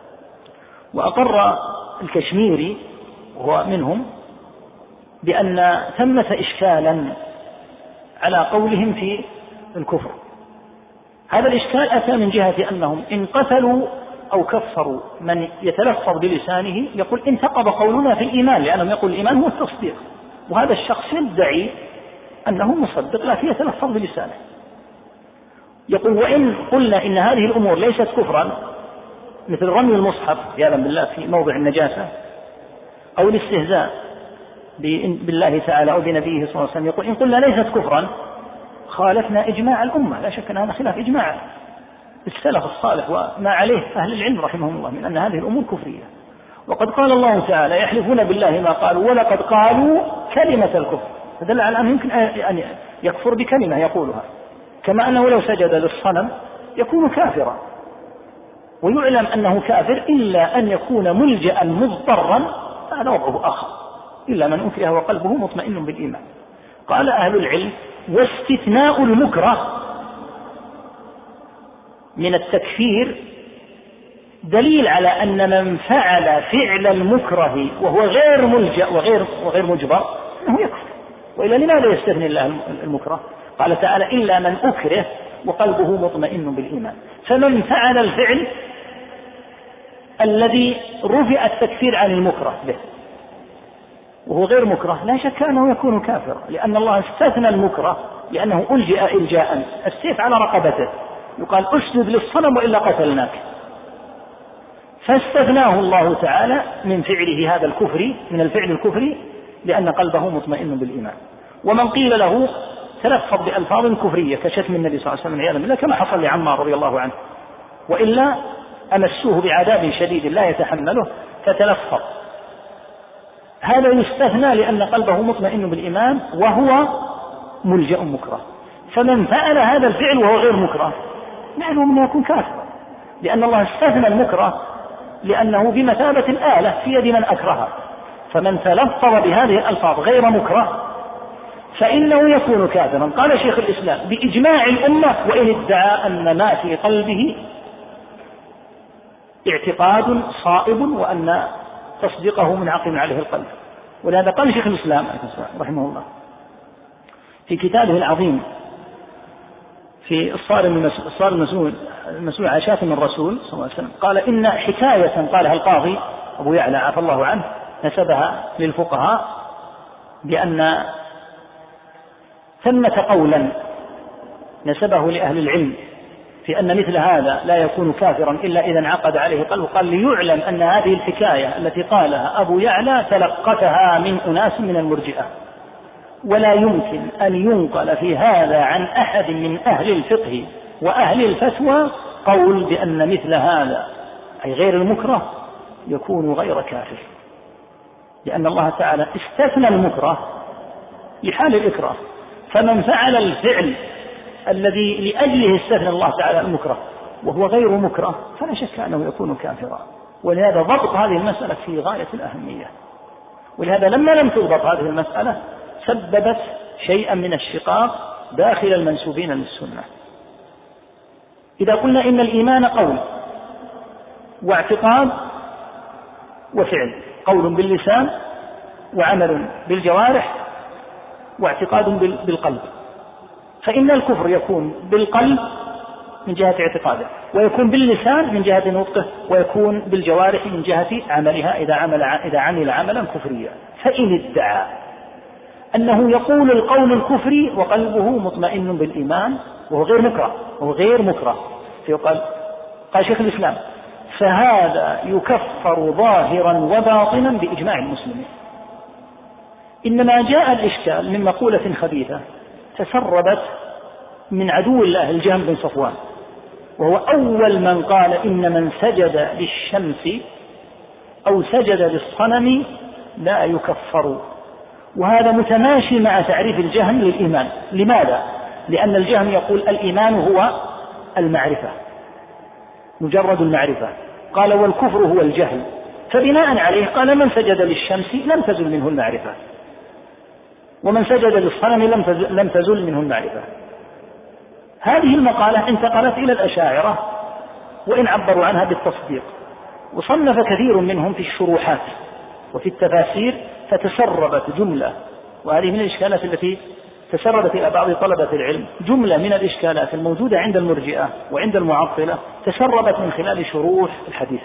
وأقر الكشميري وهو منهم بأن ثمة إشكالا على قولهم في الكفر. هذا الإشكال أتى من جهة أنهم إن قتلوا أو كفروا من يتلفظ بلسانه يقول انتقض قولنا في الإيمان، لأنهم يقول الإيمان هو التصديق، وهذا الشخص يدعي أنه مصدق لكن يتلفظ بلسانه. يقول وإن قلنا إن هذه الأمور ليست كفرا مثل رمي المصحف يعلم بالله في موضع النجاسة أو الاستهزاء بالله تعالى أو بنبيه صلى الله عليه وسلم، يقول إن قلنا ليست كفرا خالفنا إجماع الأمة. لا شك أن هذا خلاف إجماع السلف الصالح وما عليه أهل العلم رحمهم الله من أن هذه الأمور كفرية. وقد قال الله تعالى يحلفون بالله ما قالوا ولقد قالوا كلمة الكفر، فدل على أنه يمكن أن يكفر بكلمة يقولها. كما أنه لو سجد للصنم يكون كافرا، ويعلم أنه كافر إلا أن يكون ملجأ مضطرا، هذا وضعه آخر، إلا من أكره وقلبه مطمئن بالإيمان. قال أهل العلم: واستثناء المكره من التكفير دليل على أن من فعل فعل المكره وهو غير ملجأ وغير, وغير مجبر أنه يكفر. وإلا لماذا يستثني الله المكره؟ قال تعالى: إلا من أكره وقلبه مطمئن بالإيمان. فمن فعل الفعل الذي رفع التكفير عن المكره به وهو غير مكره لا شك أنه يكون كافرا، لأن الله استثنى المكره لأنه ألجأ إلجاء، السيف على رقبته، يقال: اسجد للصنم وإلا قتلناك، فاستثناه الله تعالى من فعله هذا الكفر، من الفعل الكفري، لأن قلبه مطمئن بالإيمان. ومن قيل له تلفظ بألفاظ كفرية كشتم النبي صلى الله عليه وسلم عياذا بالله كما حصل لعمار رضي الله عنه، وإلا أمسوه بعذاب شديد لا يتحمله فتلفظ، هذا يستثنى لأن قلبه مطمئن بالإيمان وهو ملجأ مكره. فمن فعل هذا الفعل وهو غير مكره معلوم أنه يكون كافرا، لأن الله استثنى المكره لأنه بمثابة الآلة في يد من أكرهه. فمن تلفظ بهذه الألفاظ غير مكره فإنه يكون كافرا. قال شيخ الإسلام: بإجماع الأمة، وإن ادعى أن ما في قلبه اعتقاد صائب وأن تصديقه منعقد عليه القلب. ولهذا قال شيخ الإسلام رحمه الله في كتابه العظيم في الصارم المسؤول المسؤول على شاتم الرسول صلى الله عليه وسلم، قال: إن حكاية قالها القاضي أبو يعلى عفى الله عنه نسبها للفقهاء بأن ثمة قولا نسبه لأهل العلم في أن مثل هذا لا يكون كافرا إلا إذا انعقد عليه قلبه. قال: ليعلم أن هذه الحكاية التي قالها أبو يعلى تلقتها من أناس من المرجئة، ولا يمكن أن ينقل في هذا عن أحد من أهل الفقه وأهل الفتوى قول بأن مثل هذا أي غير المكره يكون غير كافر، لأن الله تعالى استثنى المكره لحال الإكراه. فمن فعل الفعل الذي لأجله استثنى الله تعالى المكره وهو غير مكره فلا شك أنه يكون كافرا. ولهذا ضبط هذه المسألة في غاية الأهمية، ولهذا لما لم تضبط هذه المسألة سببت شيئا من الشقاق داخل المنسوبين للسنة. إذا قلنا إن الإيمان قول واعتقاد وفعل، قول باللسان وعمل بالجوارح واعتقاد بالقلب، فإن الكفر يكون بالقلب من جهة اعتقاده، ويكون باللسان من جهة نطقه، ويكون بالجوارح من جهة عملها إذا عمل إذا عمل عملا كفريا. فإن ادعى أنه يقول القول الكفري وقلبه مطمئن بالإيمان وهو غير مكره وهو غير مكره فيقال قال شيخ الإسلام: فهذا يكفر ظاهرا وباطنا بإجماع المسلمين. إنما جاء الإشكال من مقولة خبيثة تسربت من عدو الله الجهم بن صفوان، وهو أول من قال إن من سجد للشمس أو سجد للصنم لا يكفر. وهذا متماشي مع تعريف الجهم للإيمان. لماذا؟ لأن الجهم يقول الإيمان هو المعرفة، مجرد المعرفة. قال: والكفر هو الجهل. فبناء عليه قال: من سجد للشمس لم تزل منه المعرفة، ومن سجد للصنم لم تزل, لم تزل منه المعرفة. هذه المقالة انتقلت إلى الأشاعرة وإن عبروا عنها بالتصديق، وصنف كثير منهم في الشروحات وفي التفاسير فتسربت جملة، وهذه من الإشكالات التي تسربت إلى بعض طلبة العلم، جملة من الإشكالات الموجودة عند المرجئة وعند المعطلة تسربت من خلال شروح الحديث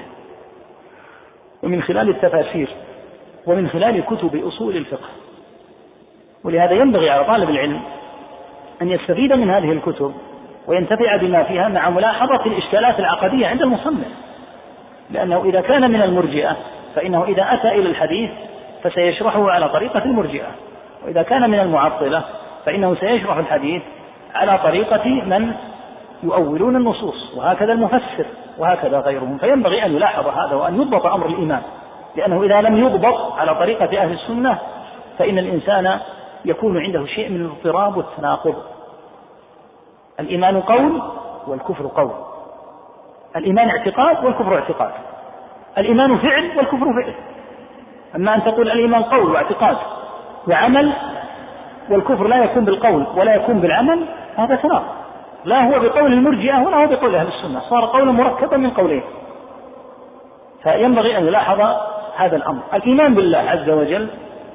ومن خلال التفاسير ومن خلال كتب أصول الفقه. ولهذا ينبغي على طالب العلم أن يستفيد من هذه الكتب وينتفع بما فيها مع ملاحظة الإشكالات العقدية عند المصنف، لأنه إذا كان من المرجئة فإنه إذا أتى إلى الحديث فسيشرحه على طريقة المرجئة، وإذا كان من المعطلة فإنه سيشرح الحديث على طريقة من يؤولون النصوص، وهكذا المفسر وهكذا غيرهم. فينبغي أن يلاحظ هذا وأن يضبط أمر الإيمان، لأنه إذا لم يضبط على طريقة أهل السنة فإن الإنسان يكون عنده شيء من الاضطراب والتناقض. الإيمان قول والكفر قول، الإيمان اعتقاد والكفر اعتقاد، الإيمان فعل والكفر فعل. أما أن تقول الإيمان قول واعتقاد وعمل والكفر لا يكون بالقول ولا يكون بالعمل، هذا تناقض، لا هو بقول المرجئة ولا هو بقول أهل السنة، صار قولا مركبا من قولين. فينبغي أن يلاحظ هذا الأمر. الإيمان بالله عز وجل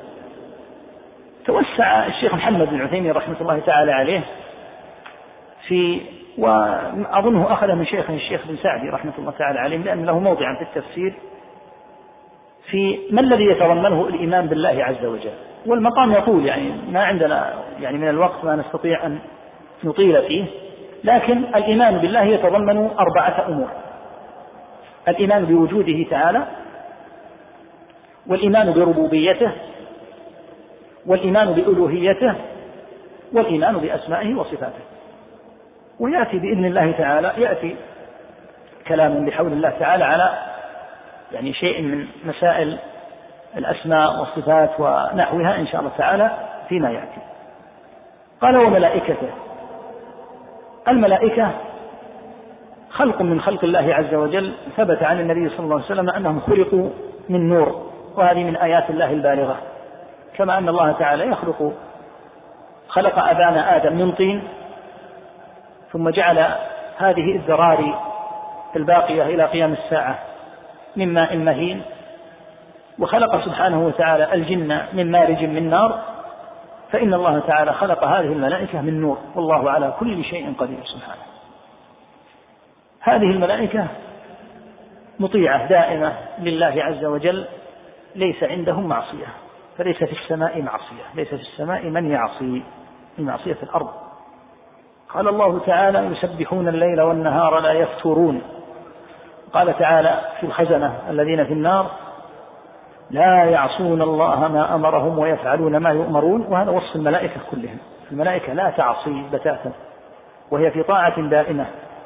توسع الشيخ محمد بن عثيمين رحمة الله تعالى عليه في، وأظنه أخذ من شيخه الشيخ بن سعدي رحمة الله تعالى عليه، لأن له موضعا في التفسير في ما الذي يتضمنه الإيمان بالله عز وجل. والمقام يطول، يعني ما عندنا يعني من الوقت ما نستطيع أن نطيل فيه، لكن الإيمان بالله يتضمن أربعة أمور: الإيمان بوجوده تعالى، والإيمان بربوبيته، والإيمان بألوهيته، والإيمان بأسمائه وصفاته. ويأتي بإذن الله تعالى يأتي كلام بحول الله تعالى على يعني شيء من مسائل الأسماء والصفات ونحوها إن شاء الله تعالى فيما يأتي. قال: وملائكته. الملائكة خلق من خلق الله عز وجل، ثبت عن النبي صلى الله عليه وسلم أنهم خلقوا من نور، وهذه من آيات الله البالغة، كما أن الله تعالى يخلق خلق أبانا آدم من طين، ثم جعل هذه الذراري الباقية إلى قيام الساعة من ماء مهين، وخلق سبحانه وتعالى الجن من مارج من نار، فإن الله تعالى خلق هذه الملائكة من نور، والله على كل شيء قدير سبحانه. هذه الملائكة مطيعة دائمة لله عز وجل، ليس عندهم معصية، فليس في السماء معصية، ليس في السماء من يعصي، المعصية في الأرض. قال الله تعالى: يسبحون الليل والنهار لا يفترون. قال تعالى في الخزنة الذين في النار: لا يعصون الله ما أمرهم ويفعلون ما يؤمرون. وهذا وصف الملائكة كلهم، الملائكة لا تعصي بتاتا وهي في طاعة دائمة.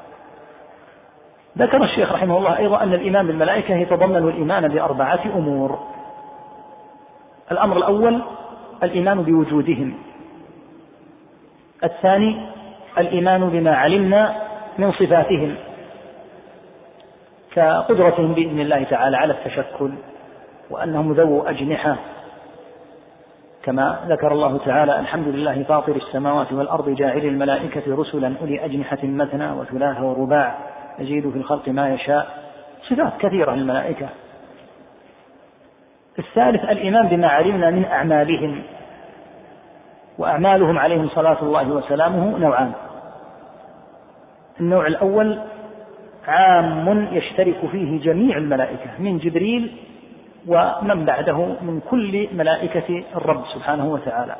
ذكر الشيخ رحمه الله أيضا أن الإيمان بالملائكة يتضمن الإيمان بأربعة أمور. الأمر الأول الإيمان بوجودهم، الثاني الإيمان بما علمنا من صفاتهم كقدرتهم بإذن الله تعالى على التشكل، وأنهم ذو أجنحة، كما ذكر الله تعالى: الحمد لله فاطر السماوات والأرض جاعل الملائكة رسلا أولي أجنحة مثنى وثلاث ورباع يزيد في الخلق ما يشاء. صفات كثيرة للملائكة. الثالث الإيمان بما علمنا من أعمالهم، وأعمالهم عليهم صلاة الله وسلامه نوعان: النوع الأول عام يشترك فيه جميع الملائكة من جبريل ومن بعده من كل ملائكة الرب سبحانه وتعالى،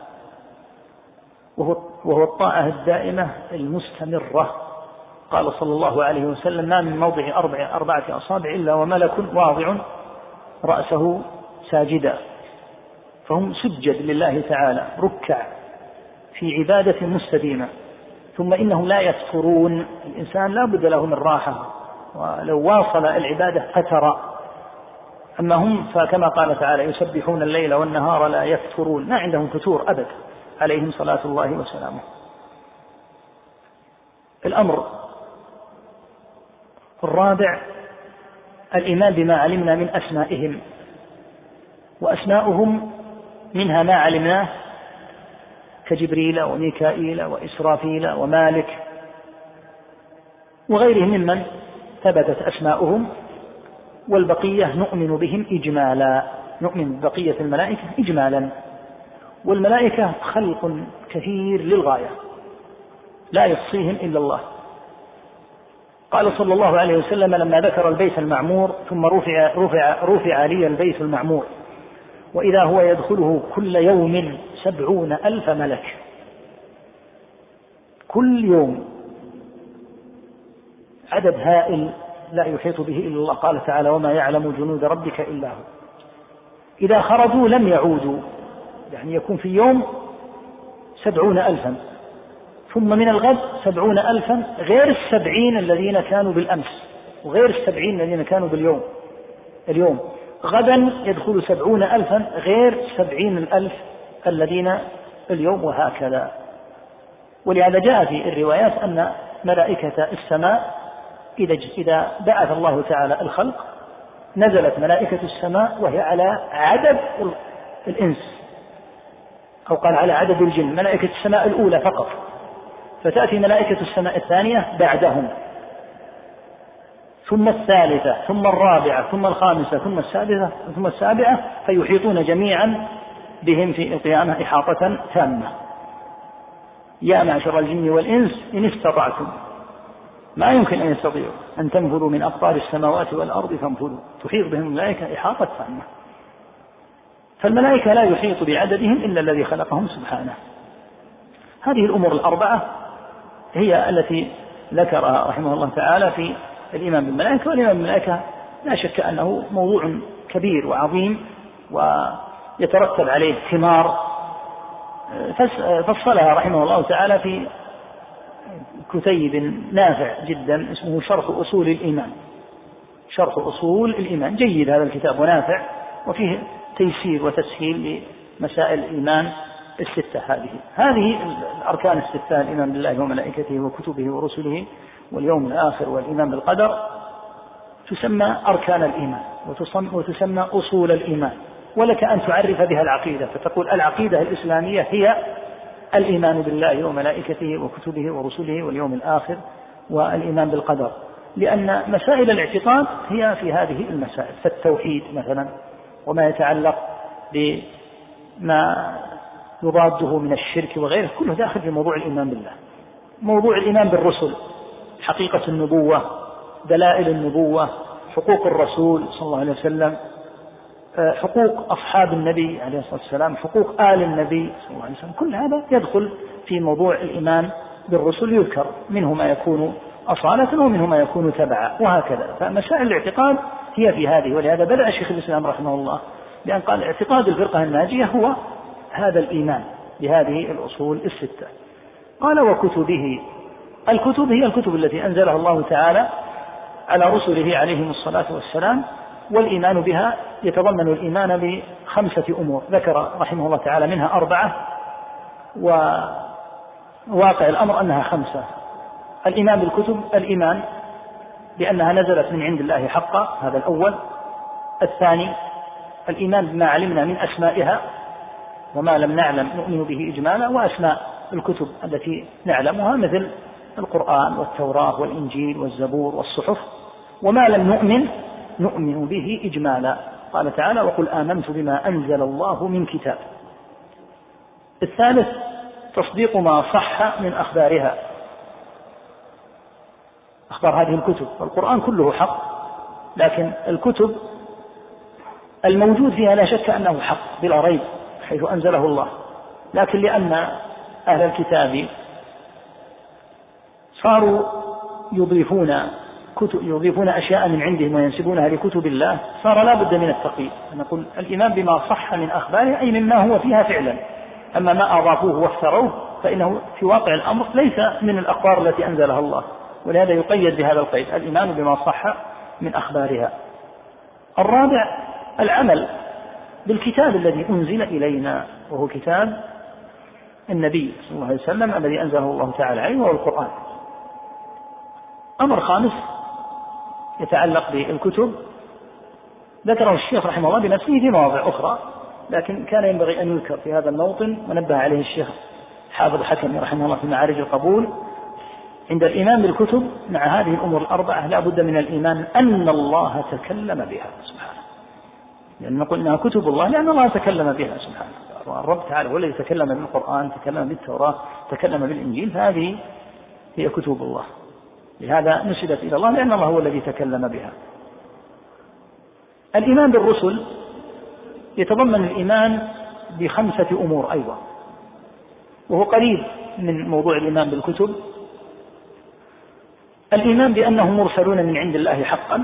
وهو الطاعة الدائمة المستمرة. قال صلى الله عليه وسلم: ما من موضع أربع أربعة أصابع إلا وملك واضع رأسه ساجدا. فهم سجد لله تعالى، ركع في عبادة مستديمة. ثم إنهم لا يفترون، الإنسان لا بد له من راحة، ولو واصل العبادة فتر. أما هم فكما قال تعالى: يسبحون الليل والنهار لا يفترون، ما عندهم فتور أبدا عليهم صلاة الله وسلامه. الأمر الرابع الإيمان بما علمنا من أسمائهم، وأسماؤهم منها ما علمناه كجبريل وميكائيل وإسرافيل ومالك وغيرهم ممن ثبتت أسماؤهم، والبقية نؤمن بهم إجمالا، نؤمن ببقية الملائكة إجمالا. والملائكة خلق كثير للغاية لا يحصيهم إلا الله. قال صلى الله عليه وسلم لما ذكر البيت المعمور: ثم رفع, رفع, رفع لي البيت المعمور وإذا هو يدخله كل يوم سبعون ألف ملك. كل يوم عدد هائل لا يحيط به إلا الله. قال تعالى: وما يعلم جنود ربك إلا هو. إذا خرجوا لم يعودوا، يعني يكون في يوم سبعون ألفا، ثم من الغد سبعون ألفا، غير السبعين الذين كانوا بالأمس، وغير السبعين الذين كانوا باليوم اليوم غدا يدخل سبعون ألفا، غير سبعين الألف الذين اليوم، وهكذا. ولهذا جاء في الروايات أن ملائكة السماء إذا بعث الله تعالى الخلق نزلت ملائكة السماء وهي على عدد الإنس، أو قال على عدد الجن، ملائكة السماء الأولى فقط، فتأتي ملائكة السماء الثانية بعدهم، ثم الثالثة، ثم الرابعة، ثم الخامسة، ثم السادسة، ثم السابعة، فيحيطون جميعا بهم في القيامة إحاطة تامة. يا معشر الجن والإنس إن استطعتم، ما يمكن أن يستطيعوا أن تنفذوا من أقطار السماوات والأرض فانفذوا، تحيط بهم الملائكة إحاطة تامة. فالملائكة لا يحيط بعددهم إلا الذي خلقهم سبحانه. هذه الأمور الأربعة هي التي ذكرها رحمه الله تعالى في الإيمان بالملائكة. والإيمان بالملائكة لا شك أنه موضوع كبير وعظيم ويترتب عليه ثمار فصلها رحمه الله تعالى في كتيب نافع جدا اسمه شرح أصول الإيمان. شرح أصول الإيمان جيد هذا الكتاب ونافع، وفيه تيسير وتسهيل لمسائل الإيمان الستة. هذه هذه الأركان الستة: الإيمان بالله وملائكته وكتبه ورسله واليوم الآخر والإيمان بالقدر، تسمى أركان الإيمان وتسمى أصول الإيمان. ولك أن تعرف بها العقيدة، فتقول العقيدة الإسلامية هي الإيمان بالله وملائكته وكتبه ورسله واليوم الآخر والإيمان بالقدر، لأن مسائل الاعتقاد هي في هذه المسائل. فالتوحيد مثلا وما يتعلق بما يضاده من الشرك وغيره كله داخل في موضوع الإيمان بالله. موضوع الإيمان بالرسل، حقيقة النبوة، دلائل النبوة، حقوق الرسول صلى الله عليه وسلم، حقوق أصحاب النبي عليه الصلاة والسلام، حقوق آل النبي صلى الله عليه وسلم، كل هذا يدخل في موضوع الإيمان بالرسل. يذكر منه ما يكون أصالة ومنه ما يكون تبعا وهكذا. فمسائل الاعتقاد هي في هذه. ولهذا بدأ شيخ الإسلام رحمه الله بأن قال اعتقاد الفرقة الناجية هو هذا الإيمان بهذه الأصول الستة. قال وكتبه، الكتب هي الكتب التي أنزلها الله تعالى على رسله عليهم الصلاة والسلام، والإيمان بها يتضمن الإيمان بخمسة أمور ذكر رحمه الله تعالى منها أربعة، وواقع الأمر أنها خمسة. الإيمان بالكتب، الإيمان بأنها نزلت من عند الله حقا، هذا الأول. الثاني الإيمان بما علمنا من أسمائها وما لم نعلم نؤمن به إجمالا، وأسماء الكتب التي نعلمها مثل القرآن والتوراة والإنجيل والزبور والصحف. وما لم نؤمن نؤمن به إجمالا، قال تعالى وقل آمنت بما أنزل الله من كتاب. الثالث تصديق ما صح من أخبارها، أخبار هذه الكتب. والقرآن كله حق، لكن الكتب الموجود فيها لا شك أنه حق بلا ريب حيث أنزله الله، لكن لأن أهل الكتاب صاروا يضيفون كتب يضيفون أشياء من عندهم وينسبونها لكتب الله، صار لا بد من التقييد. نقول الإيمان بما صح من أخباره أي مما هو فيها فعلا، أما ما أضافوه وافتروه فإنه في واقع الأمر ليس من الأخبار التي أنزلها الله، ولهذا يقيد بهذا القيد: الإيمان بما صح من أخبارها. الرابع العمل بالكتاب الذي أنزل إلينا، وهو كتاب النبي صلى الله عليه وسلم الذي أنزله الله تعالى عليه وهو القرآن. أمر خامس يتعلق بالكتب ذكره الشيخ رحمه الله بنفسه في مواضع أخرى، لكن كان ينبغي أن يذكر في هذا الموطن، ونبه عليه الشيخ حافظ حكمي رحمه الله في معارج القبول. عند الإيمان بالكتب مع هذه الأمور الأربعة لا بد من الإيمان أن الله تكلم بها سبحانه، لأن نقول إنها كتب الله لأن الله تكلم بها سبحانه. والرب تعالى هو الذي تكلم بالقرآن، تكلم بالتوراة، تكلم بالإنجيل، فهذه هي كتب الله، لهذا نسبت إلى الله لأن الله هو الذي تكلم بها. الإيمان بالرسل يتضمن الإيمان بخمسة أمور أيضا، وهو قريب من موضوع الإيمان بالكتب. الإيمان بأنهم مرسلون من عند الله حقا.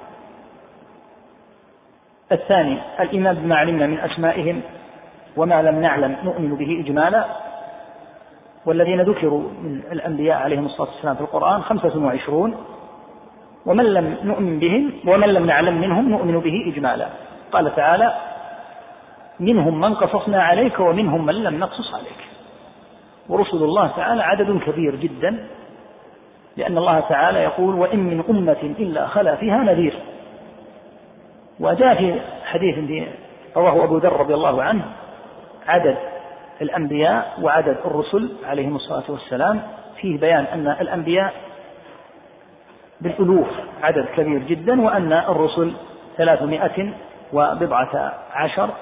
الثاني الإيمان بما علمنا من أسمائهم وما لم نعلم نؤمن به إجمالا، والذين ذكروا من الأنبياء عليهم الصلاة والسلام في القرآن خمسة وعشرون، ومن لم نؤمن بهم ومن لم نعلم منهم نؤمن به إجمالا. قال تعالى منهم من قصصنا عليك ومنهم من لم نقصص عليك. ورسل الله تعالى عدد كبير جدا، لأن الله تعالى يقول وإن من أمة إلا خلا فيها نذير. وجاء في حديث رواه أبو ذر رضي الله عنه عدد الأنبياء وعدد الرسل عليهم الصلاة والسلام، فيه بيان أن الأنبياء بالألوف عدد كبير جدا، وأن الرسل ثلاثمائة وبضعة عشر.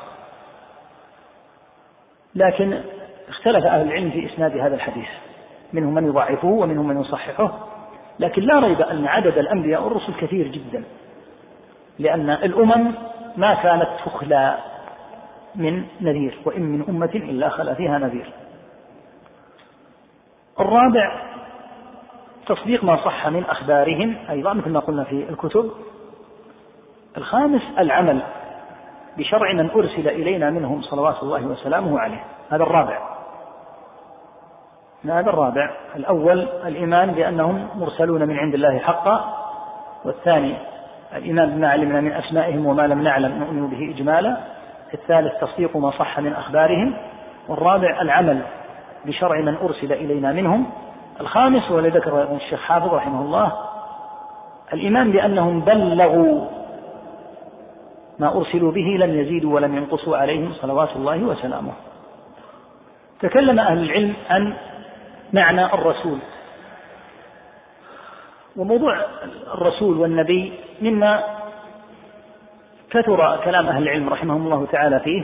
لكن اختلف أهل العلم في إسناد هذا الحديث، منهم من يضعفه ومنهم من يصححه، لكن لا ريب أن عدد الأنبياء والرسل كثير جدا، لأن الأمم ما كانت تخلى من نذير، وإن من أمة إلا خلا فيها نذير. الرابع تصديق ما صح من أخبارهم أيضا مثل ما قلنا في الكتب. الخامس العمل بشرع من أرسل إلينا منهم صلوات الله وسلامه عليه. هذا الرابع. هذا الرابع. الأول الإيمان بأنهم مرسلون من عند الله حقا، والثاني الإيمان بما علمنا من أسمائهم وما لم نعلم نؤمن به إجمالا، الثالث تصديق ما صح من أخبارهم، والرابع العمل بشرع من أرسل إلينا منهم. الخامس والذي ذكر الشيخ حافظ رحمه الله الإيمان بأنهم بلغوا ما أرسلوا به لم يزيدوا ولم ينقصوا عليهم صلوات الله وسلامه. تكلم أهل العلم عن معنى الرسول، وموضوع الرسول والنبي مما كثر كلام أهل العلم رحمهم الله تعالى فيه،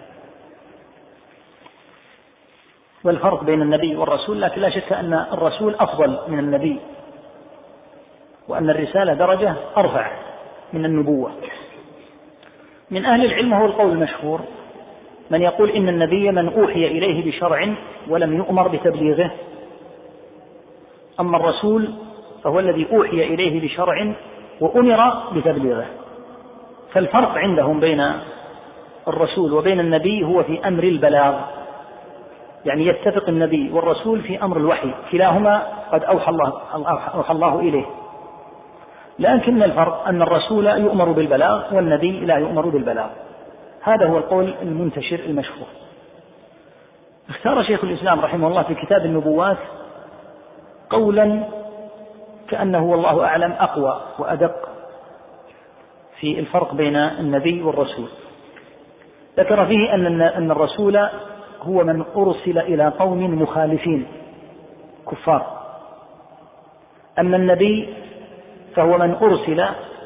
والفرق بين النبي والرسول. لكن لا شك أن الرسول أفضل من النبي، وأن الرسالة درجة أرفع من النبوة. من أهل العلم هو القول المشهور من يقول إن النبي من أوحي إليه بشرع ولم يؤمر بتبليغه، أما الرسول فهو الذي أوحي إليه بشرع وأمر بتبليغه. فالفرق عندهم بين الرسول وبين النبي هو في أمر البلاغ، يعني يتفق النبي والرسول في أمر الوحي، كلاهما قد أوحى الله, أوحى الله إليه، لكن الفرق أن الرسول يؤمر بالبلاغ والنبي لا يؤمر بالبلاغ. هذا هو القول المنتشر المشهور. اختار شيخ الإسلام رحمه الله في كتاب النبوات قولا كأنه والله أعلم أقوى وأدق في الفرق بين النبي والرسول. ذكر فيه أن أن الرسول هو من أرسل إلى قوم مخالفين كفار، أما النبي فهو من أرسل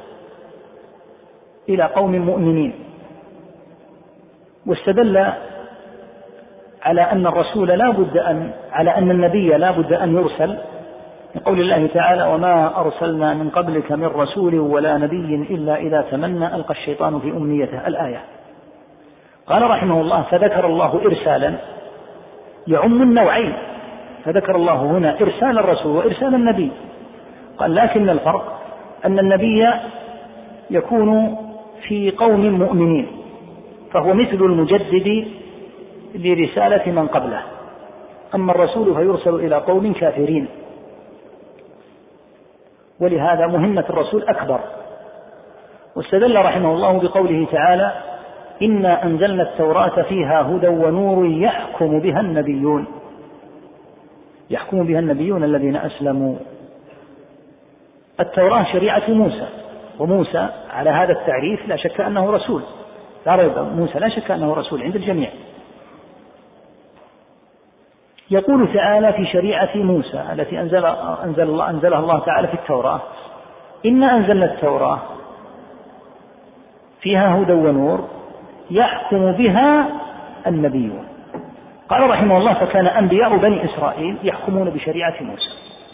إلى قوم مؤمنين. واستدل على أن الرسول لا بد أن على أن النبي لا بد أن يرسل لقول الله تعالى وما أرسلنا من قبلك من رسول ولا نبي إلا إذا تمنى ألقى الشيطان في أمنيته الآية. قال رحمه الله فذكر الله إرسالا يعم النوعين، فذكر الله هنا إرسال الرسول وإرسال النبي. قال لكن الفرق أن النبي يكون في قوم مؤمنين، فهو مثل المجدد لرسالة من قبله، أما الرسول فيرسل إلى قوم كافرين، ولهذا مهمة الرسول أكبر. واستدل رحمه الله بقوله تعالى إنا أنزلنا التوراة فيها هدى ونور يحكم بها النبيون يحكم بها النبيون الذين أسلموا. التوراة شريعة موسى، وموسى على هذا التعريف لا شك أنه رسول، لا ريب موسى لا شك أنه رسول عند الجميع. يقول تعالى في شريعة موسى التي أنزل أنزل الله أنزلها الله تعالى في التوراة إنا أنزلنا التوراة فيها هدى ونور يحكم بها النبيون. قال رحمه الله فكان أنبياء بني إسرائيل يحكمون بشريعة موسى،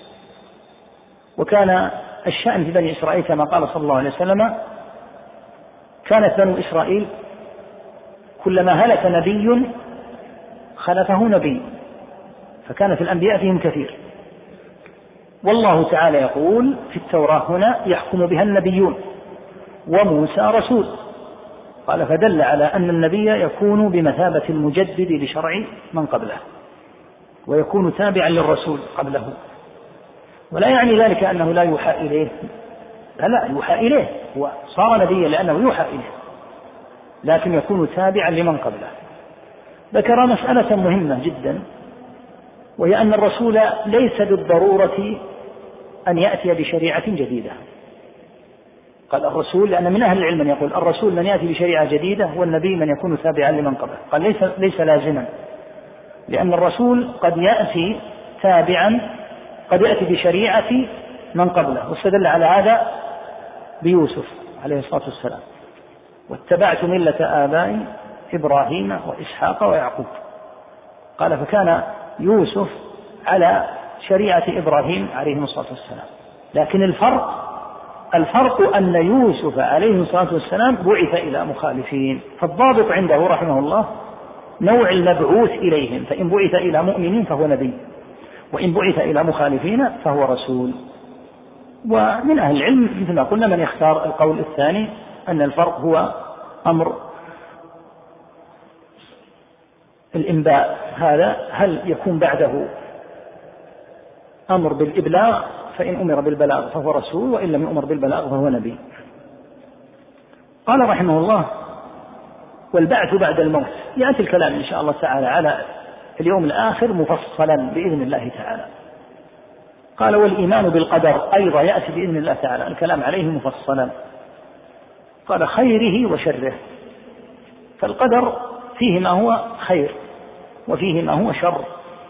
وكان الشأن في بني إسرائيل كما قال صلى الله عليه وسلم كانت بنو إسرائيل كلما هلك نبي خلفه نبي، فكانت الأنبياء فيهم كثير. والله تعالى يقول في التوراة هنا يحكم بها النبيون وموسى رسول. قال فدل على أن النبي يكون بمثابة المجدد لشرع من قبله، ويكون تابعا للرسول قبله، ولا يعني ذلك أنه لا يوحى إليه، لا, لا يوحى إليه، هو صار نبيا لأنه يوحى إليه، لكن يكون تابعا لمن قبله. ذكر مسألة مهمة جدا، وهي أن الرسول ليس بالضرورة أن يأتي بشريعة جديدة. قال الرسول، لأن من أهل العلم من يقول الرسول من يأتي بشريعة جديدة والنبي من يكون تابعا لمن قبله. قال ليس, ليس لازما، لأن الرسول قد يأتي تابعا، قد يأتي بشريعة من قبله، واستدل على هذا بيوسف عليه الصلاة والسلام: واتبعت ملة آبائي إبراهيم وإسحاق ويعقوب. قال فكان يوسف على شريعة إبراهيم عليه الصلاة والسلام. لكن الفرق الفرق أن يوسف عليه الصلاة والسلام بعث إلى مخالفين، فالضابط عنده رحمه الله نوع المبعوث إليهم، فإن بعث إلى مؤمنين فهو نبي، وإن بعث إلى مخالفين فهو رسول. ومن أهل العلم مثل ما قلنا من يختار القول الثاني، أن الفرق هو أمر الإنباء، هذا هل يكون بعده أمر بالإبلاغ، فإن أمر بالبلاغ فهو رسول، وإن لم يؤمر بالبلاغ فهو نبي. قال رحمه الله: والبعث بعد الموت. يأتي الكلام إن شاء الله تعالى على اليوم الآخر مفصلا بإذن الله تعالى. قال: والإيمان بالقدر أيضا يأتي بإذن الله تعالى الكلام عليه مفصلا. قال: خيره وشره. فالقدر فيه ما هو خير وفيه ما هو شر.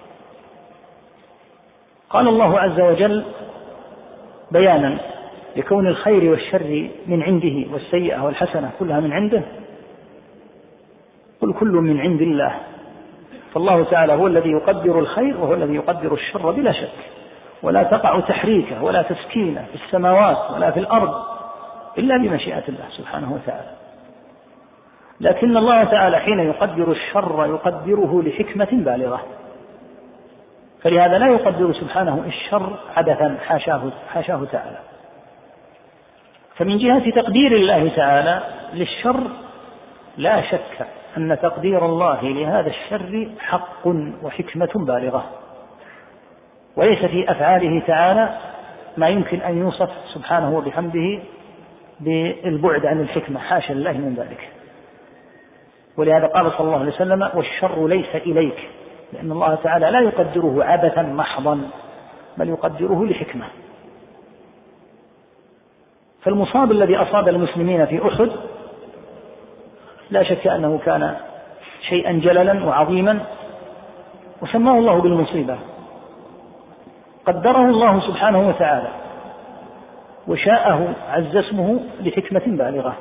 قال الله عز وجل بيانا لكون الخير والشر من عنده، والسيئة والحسنة كلها من عنده: قل كل من عند الله. فالله تعالى هو الذي يقدر الخير وهو الذي يقدر الشر بلا شك، ولا تقع تحريكه ولا تسكينه في السماوات ولا في الأرض إلا بمشيئة الله سبحانه وتعالى. لكن الله تعالى حين يقدر الشر يقدره لحكمة بالغة، فلهذا لا يقدر سبحانه الشر عبثا، حاشاه, حاشاه تعالى. فمن جهة تقدير الله تعالى للشر لا شك أن تقدير الله لهذا الشر حق وحكمة بالغة، وليس في أفعاله تعالى ما يمكن أن يوصف سبحانه وبحمده بالبعد عن الحكمة، حاشا الله من ذلك. ولهذا قال صلى الله عليه وسلم: والشر ليس إليك، لأن الله تعالى لا يقدره عبثا محضا، بل يقدره لحكمة. فالمصاب الذي أصاب المسلمين في أحد لا شك أنه كان شيئا جللا وعظيما، وسماه الله بالمصيبة. قدره الله سبحانه وتعالى وشاءه عز اسمه لحكمة بالغة.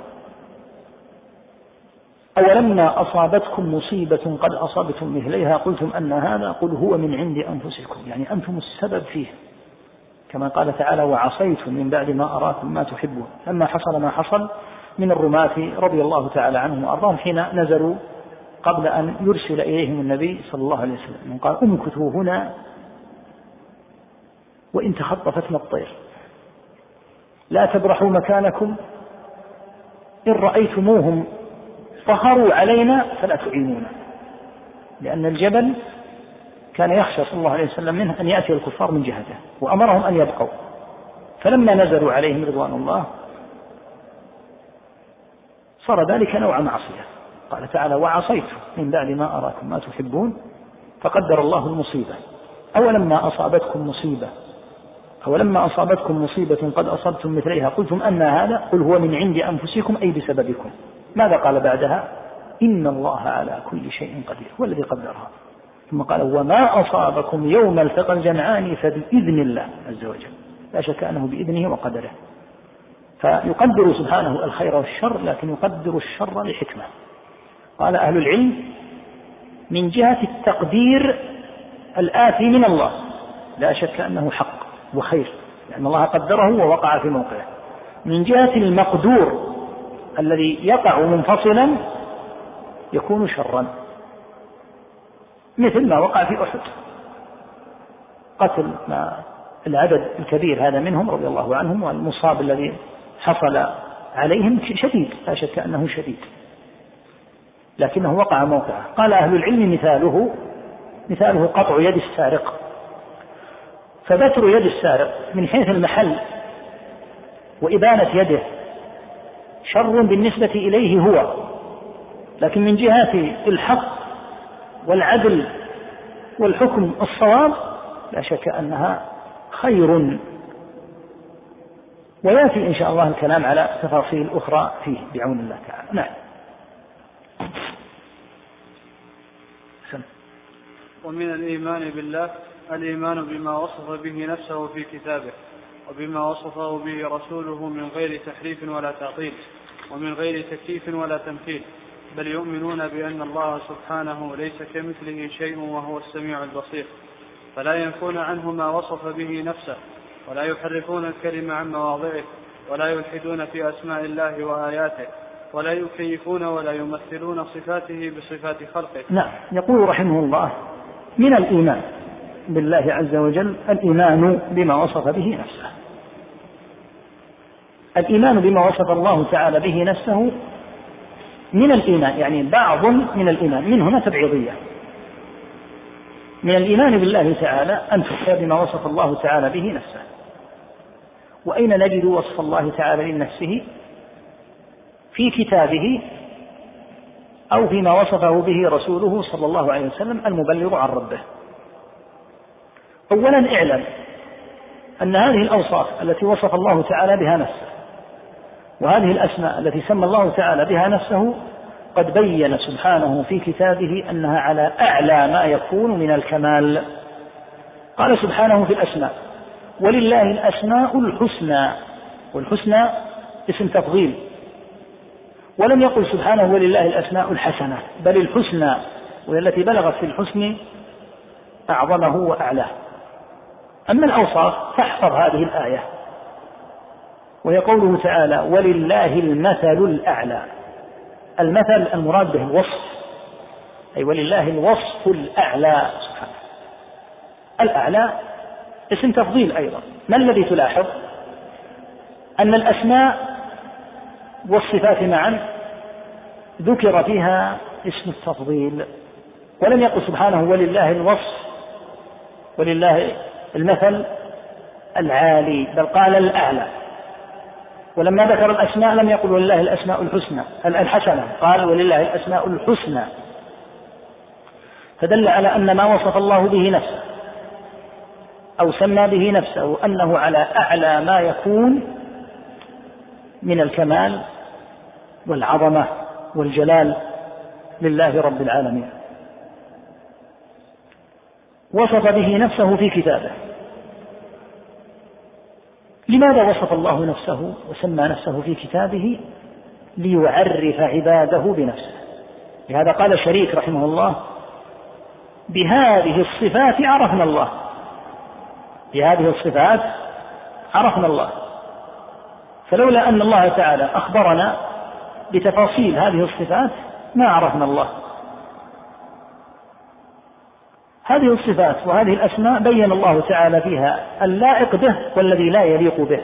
أولما أصابتكم مصيبة قد أصابتم مثليها قلتم أن هذا، قل هو من عند أنفسكم، يعني أنتم السبب فيه، كما قال تعالى: وعصيتم من بعد ما أراكم ما تحبون. لما حصل ما حصل من الرماة رضي الله تعالى عنهم وأرضاهم حين نزلوا قبل أن يرسل إليهم النبي صلى الله عليه وسلم، قال: امكثوا هنا وإن تخطفتنا الطير، لا تبرحوا مكانكم، إن رأيتموهم ظهروا علينا فلا تعينونا. لأن الجبل كان يخشى صلى الله عليه وسلم منه أن يأتي الكفار من جهته، وأمرهم أن يبقوا. فلما نزلوا عليهم رضوان الله صار ذلك نوع معصية. قال تعالى: وعصيتم من بعد ما أراكم ما تحبون، فقدر الله المصيبة. أولما أصابتكم مصيبة أولما أصابتكم مصيبة قد أصبتم مثليها قلتم أن هذا، قل هو من عند أنفسكم أي بسببكم. ماذا قال بعدها؟ إن الله على كل شيء قدير، هو الذي قدرها. ثم قال: وما أصابكم يوم التقى الجمعان فبإذن الله عز وجل. لا شك أنه بإذنه وقدره، فيقدر سبحانه الخير والشر، لكن يقدر الشر لحكمة. قال أهل العلم: من جهة التقدير الآتي من الله لا شك أنه حق وخير، لأن الله قدره ووقع في موقعه. من جهة المقدور الذي يقع منفصلا يكون شرا، مثل ما وقع في أحد، قتل ما العدد الكبير هذا منهم رضي الله عنهم، والمصاب الذي حصل عليهم شديد، لا شك أنه شديد، لكنه وقع موقعه. قال أهل العلم: مثاله مثاله قطع يد السارق. فبتر يد السارق من حيث المحل وإبانة يده شر بالنسبة إليه هو، لكن من جهة الحق والعدل والحكم الصواب لا شك أنها خير، ويأتي إن شاء الله الكلام على تفاصيل أخرى فيه بعون الله تعالى. نعم. ومن الإيمان بالله الإيمان بما وصف به نفسه في كتابه وبما وصفه به رسوله من غير تحريف ولا تعطيل ومن غير تكييف ولا تمثيل، بل يؤمنون بأن الله سبحانه ليس كمثله شيء وهو السميع البصير، فلا ينفون عنه ما وصف به نفسه ولا يحرفون الكلمة عن مواضعه ولا يلحدون في أسماء الله وآياته ولا يكيفون ولا يمثلون صفاته بصفات خلقه. نعم. يقول رحمه الله: من الإيمان بالله عز وجل الإيمان بما وصف به نفسه. الإيمان بما وصف الله تعالى به نفسه من الإيمان، يعني بعض من الإيمان، من هنا تبعيضية. من الإيمان بالله تعالى أن تؤمن بما وصف الله تعالى به نفسه. وأين نجد وصف الله تعالى لنفسه؟ في كتابه أو فيما وصفه به رسوله صلى الله عليه وسلم المبلغ عن ربه. أولا اعلم أن هذه الأوصاف التي وصف الله تعالى بها نفسه وهذه الأسماء التي سمى الله تعالى بها نفسه قد بين سبحانه في كتابه أنها على أعلى ما يكون من الكمال. قال سبحانه في الأسماء: ولله الأسماء الحسنى، والحسنى اسم تفضيل، ولم يقل سبحانه ولله الأسماء الحسنة، بل الحسنى، والتي بلغت في الحسن أعظمه وأعلاه. أما الأوصاف فاحفظ هذه الآية، وهي قوله تعالى: ولله المثل الأعلى. المثل المراد به الوصف، أي ولله الوصف الأعلى سبحانه. الأعلى اسم تفضيل أيضا. ما الذي تلاحظ؟ أن الأسماء والصفات معا ذكر فيها اسم التفضيل، ولم يقل سبحانه ولله الوصف ولله المثل العالي، بل قال الأعلى. ولما ذكر الأسماء لم يقل ولله الأسماء الحسنى الحسنة، قال ولله الأسماء الحسنى، فدل على أن ما وصف الله به نفسه أو سمى به نفسه أنه على أعلى ما يكون من الكمال والعظمة والجلال لله رب العالمين. وصف به نفسه في كتابه. لماذا وصف الله نفسه وسمى نفسه في كتابه؟ ليعرف عباده بنفسه. لهذا قال شريك رحمه الله: بهذه الصفات عرفنا الله. بهذه الصفات عرفنا الله. فلولا أن الله تعالى أخبرنا بتفاصيل هذه الصفات ما عرفنا الله. هذه الصفات وهذه الأسماء بين الله تعالى فيها اللائق به والذي لا يليق به.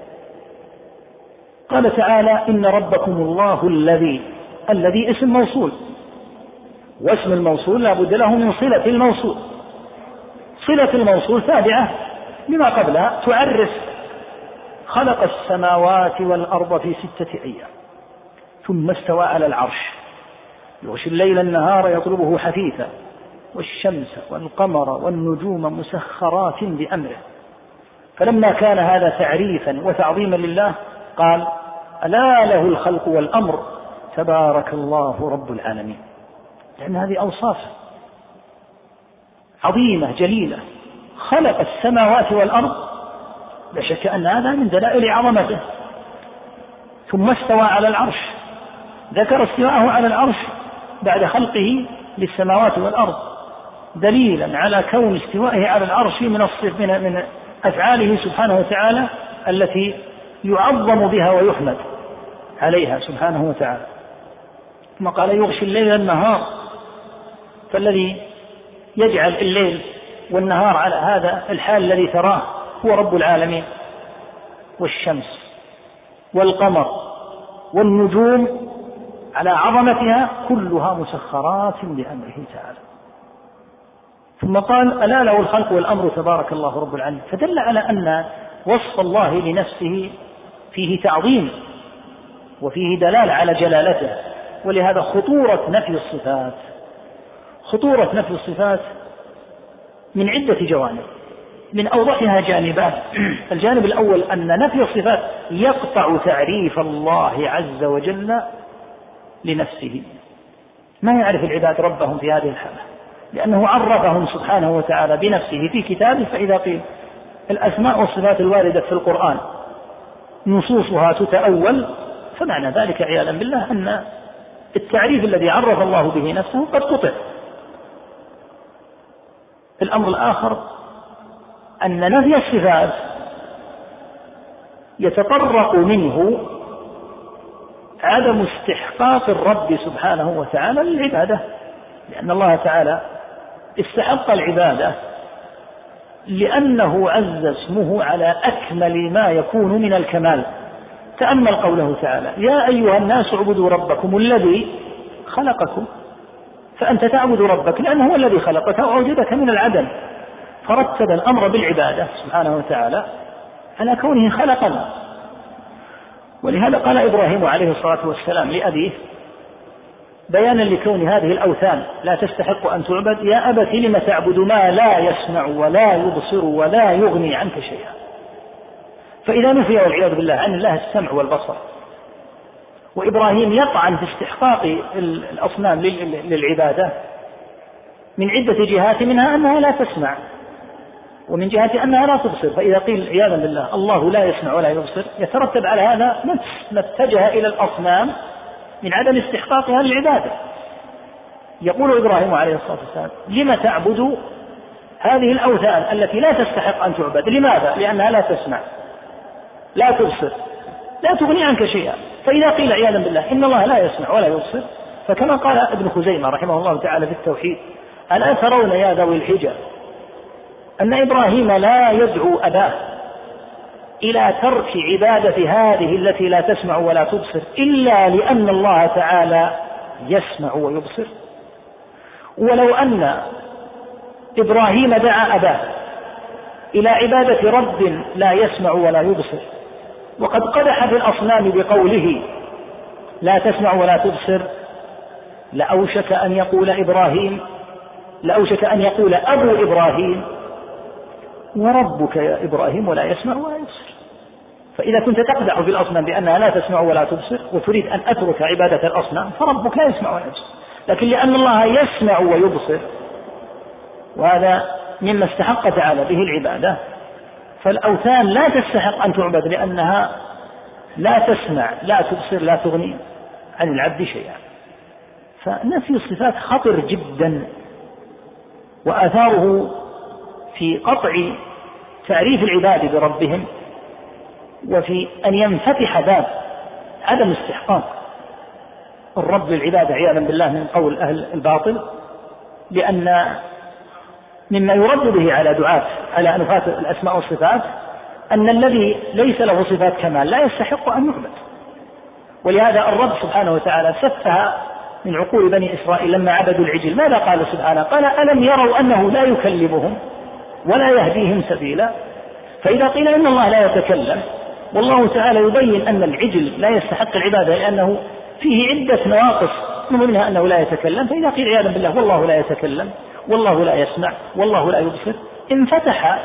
قال تعالى: إن ربكم الله الذي. الذي اسم موصول، واسم الموصول لا بد له من صلة الموصول. صلة الموصول تابعة لما قبلها، تعرف خلق السماوات والأرض في ستة أيام ثم استوى على العرش يغشي الليل النهار يطلبه حثيثا والشمس والقمر والنجوم مسخرات بأمره. فلما كان هذا تعريفا وتعظيما لله قال: ألا له الخلق والأمر تبارك الله رب العالمين. لأن هذه أوصاف عظيمة جليلة. خلق السماوات والأرض، لا شك أن هذا من دلائل عظمته. ثم استوى على العرش، ذكر استواءه على العرش بعد خلقه للسماوات والأرض دليلا على كون استوائه على العرش من الصف من من أفعاله سبحانه وتعالى التي يعظم بها ويحمد عليها سبحانه وتعالى. ثم قال: يغشي الليل النهار. فالذي يجعل الليل والنهار على هذا الحال الذي تراه هو رب العالمين. والشمس والقمر والنجوم على عظمتها كلها مسخرات بأمره تعالى. ثم قال: ألا له الخلق والأمر تبارك الله رب العالمين. فدل على أن وصف الله لنفسه فيه تعظيم وفيه دلالة على جلالته. ولهذا خطورة نفي الصفات خطورة نفي الصفات من عدة جوانب، من أوضحها جانبان. الجانب الأول أن نفي الصفات يقطع تعريف الله عز وجل لنفسه، ما يعرف العباد ربهم في هذه الحالة، لأنه عرفهم سبحانه وتعالى بنفسه في كتابه. فإذا قيل الأسماء والصفات الواردة في القرآن نصوصها تتأول، فمعنى ذلك عياذا بالله أن التعريف الذي عرف الله به نفسه قد قطع. الأمر الآخر أن نفي الصفات يتطرق منه عدم استحقاق الرب سبحانه وتعالى للعبادة، لأن الله تعالى استحق العبادة لأنه عز اسمه على أكمل ما يكون من الكمال. تأمل قوله تعالى: يا أيها الناس اعبدوا ربكم الذي خلقكم. فأنت تعبد ربك لأنه هو الذي خلقك وأوجدك من العدم، فرتب الأمر بالعبادة سبحانه وتعالى على كونه خلقنا. ولهذا قال إبراهيم عليه الصلاة والسلام لأبيه بيانا لكون هذه الأوثان لا تستحق أن تعبد: يا أبت لم تعبد ما لا يسمع ولا يبصر ولا يغني عنك شيئا. فإذا نفي والعياذ بالله عن الله السمع والبصر، وإبراهيم يطعن في استحقاق الأصنام للعبادة من عدة جهات، منها أنها لا تسمع، ومن جهة أنها لا تبصر. فإذا قيل عياذا بالله الله لا يسمع ولا يبصر، يترتب على هذا نفس ما اتجه إلى الأصنام من عدم استحقاقها للعبادة. يقول إبراهيم عليه الصلاة والسلام: لم تعبد هذه الأوثان التي لا تستحق أن تعبد؟ لماذا؟ لأنها لا تسمع، لا تبصر، لا تغني عنك شيئا. فإذا قيل عياذا بالله إن الله لا يسمع ولا يبصر، فكما قال ابن خزيمة رحمه الله تعالى في التوحيد: ألا ترون يا ذوي الحجة أن إبراهيم لا يدعو أباه إلى ترك عبادة هذه التي لا تسمع ولا تبصر إلا لأن الله تعالى يسمع ويبصر؟ ولو أن إبراهيم دعا أباه إلى عبادة رب لا يسمع ولا يبصر، وقد قدح في الأصنام بقوله لا تسمع ولا تبصر، لأوشك أن يقول إبراهيم لأوشك أن يقول أبو إبراهيم: وربك يا إبراهيم ولا يسمع ولا يبصر. فإذا كنت تقدح في الأصنام بأنها لا تسمع ولا تبصر وتريد أن أترك عبادة الأصنام، فربك لا يسمع ولا يبصر. لكن لأن الله يسمع ويبصر، وهذا مما استحق تعالى به العبادة، فالأوثان لا تستحق أن تعبد لأنها لا تسمع لا تبصر لا تغني عن العبد شيئا. فنفي الصفات خطر جدا، وآثاره في قطع تعريف العباد بربهم، وفي أن ينفتح باب عدم استحقاق الرب للعبادة عياذا بالله من قول أهل الباطل. لأن مما يرد به على دعاة على أنفاة الأسماء والصفات أن الذي ليس له صفات كمال لا يستحق أن يعبد. ولهذا الرب سبحانه وتعالى سفه من عقول بني إسرائيل لما عبدوا العجل. ماذا قال سبحانه؟ قال: ألم يروا أنه لا يكلمهم ولا يهديهم سبيلا؟ فإذا قيل إن الله لا يتكلم، والله تعالى يبين أن العجل لا يستحق العبادة لأنه فيه عدة نواقص من ضمنها أنه لا يتكلم، فإذا قيل عياذا بالله والله لا يتكلم والله لا يسمع والله لا يبصر، انفتح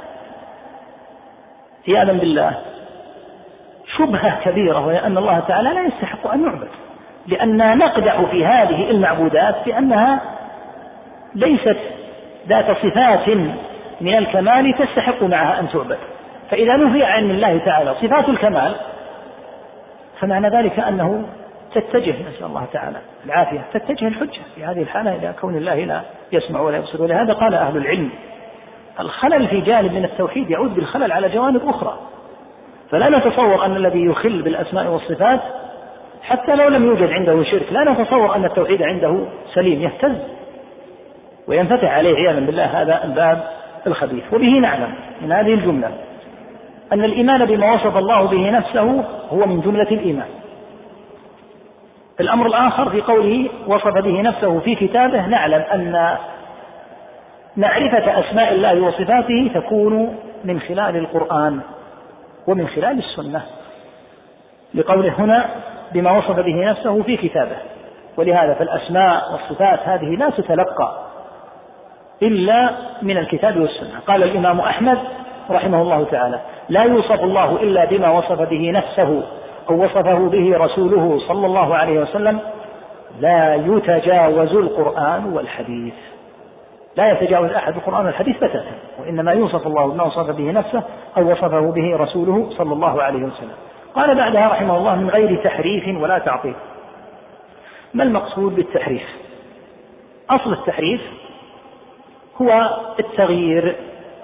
عياذا بالله شبهة كبيرة، وهي أن الله تعالى لا يستحق أن يعبد، لأننا نقدح في هذه المعبودات بأنها ليست ذات صفات من الكمال تستحق معها أن تعبد. فإذا نفي عن الله تعالى صفات الكمال، فمعنى ذلك أنه تتجه، نسأل الله تعالى العافية، تتجه الحجة في هذه الحالة إلى كون الله لا يسمع ولا يبصر. ولهذا قال أهل العلم: الخلل في جانب من التوحيد يعود بالخلل على جوانب أخرى. فلا نتصور أن الذي يخل بالأسماء والصفات حتى لو لم يوجد عنده شرك، لا نتصور أن التوحيد عنده سليم، يهتز وينفتح عليه عياذا بالله هذا الباب الخبيث. وبه نعلم من هذه الجملة أن الإيمان بما وصف الله به نفسه هو من جملة الإيمان. الأمر الآخر في قوله وصف به نفسه في كتابه، نعلم أن معرفة أسماء الله وصفاته تكون من خلال القرآن ومن خلال السنة، لقوله هنا بما وصف به نفسه في كتابه. ولهذا فالأسماء والصفات هذه لا تتلقى إلا من الكتاب والسنة. قال الإمام أحمد رحمه الله تعالى: لا يوصف الله إلا بما وصف به نفسه أو وصفه به رسوله صلى الله عليه وسلم، لا يتجاوز القرآن والحديث. لا يتجاوز أحد القرآن والحديث بتاتا، وإنما يوصف الله بما وصف به نفسه أو وصفه به رسوله صلى الله عليه وسلم. قال بعدها رحمه الله: من غير تحريف ولا تعطيل. ما المقصود بالتحريف؟ أصل التحريف هو التغيير،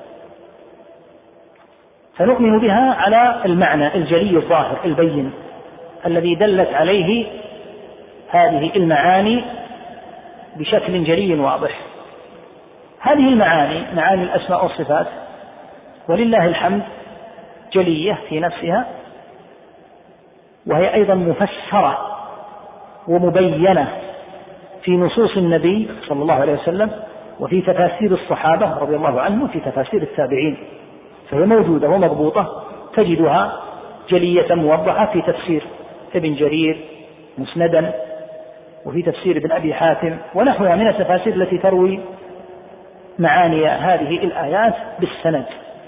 فنؤمن بها على المعنى الجلي الظاهر البين الذي دلت عليه هذه المعاني بشكل جلي واضح. هذه المعاني معاني الأسماء والصفات ولله الحمد جلية في نفسها، وهي أيضا مفسرة ومبينة في نصوص النبي صلى الله عليه وسلم وفي تفاسير الصحابة رضي الله عنهم وفي تفاسير التابعين، فهي موجودة ومضبوطة، تجدها جلية موضحة في تفسير ابن جرير مسندا، وفي تفسير ابن أبي حاتم ونحوها من التفاسير التي تروي معاني هذه الآيات بالسند.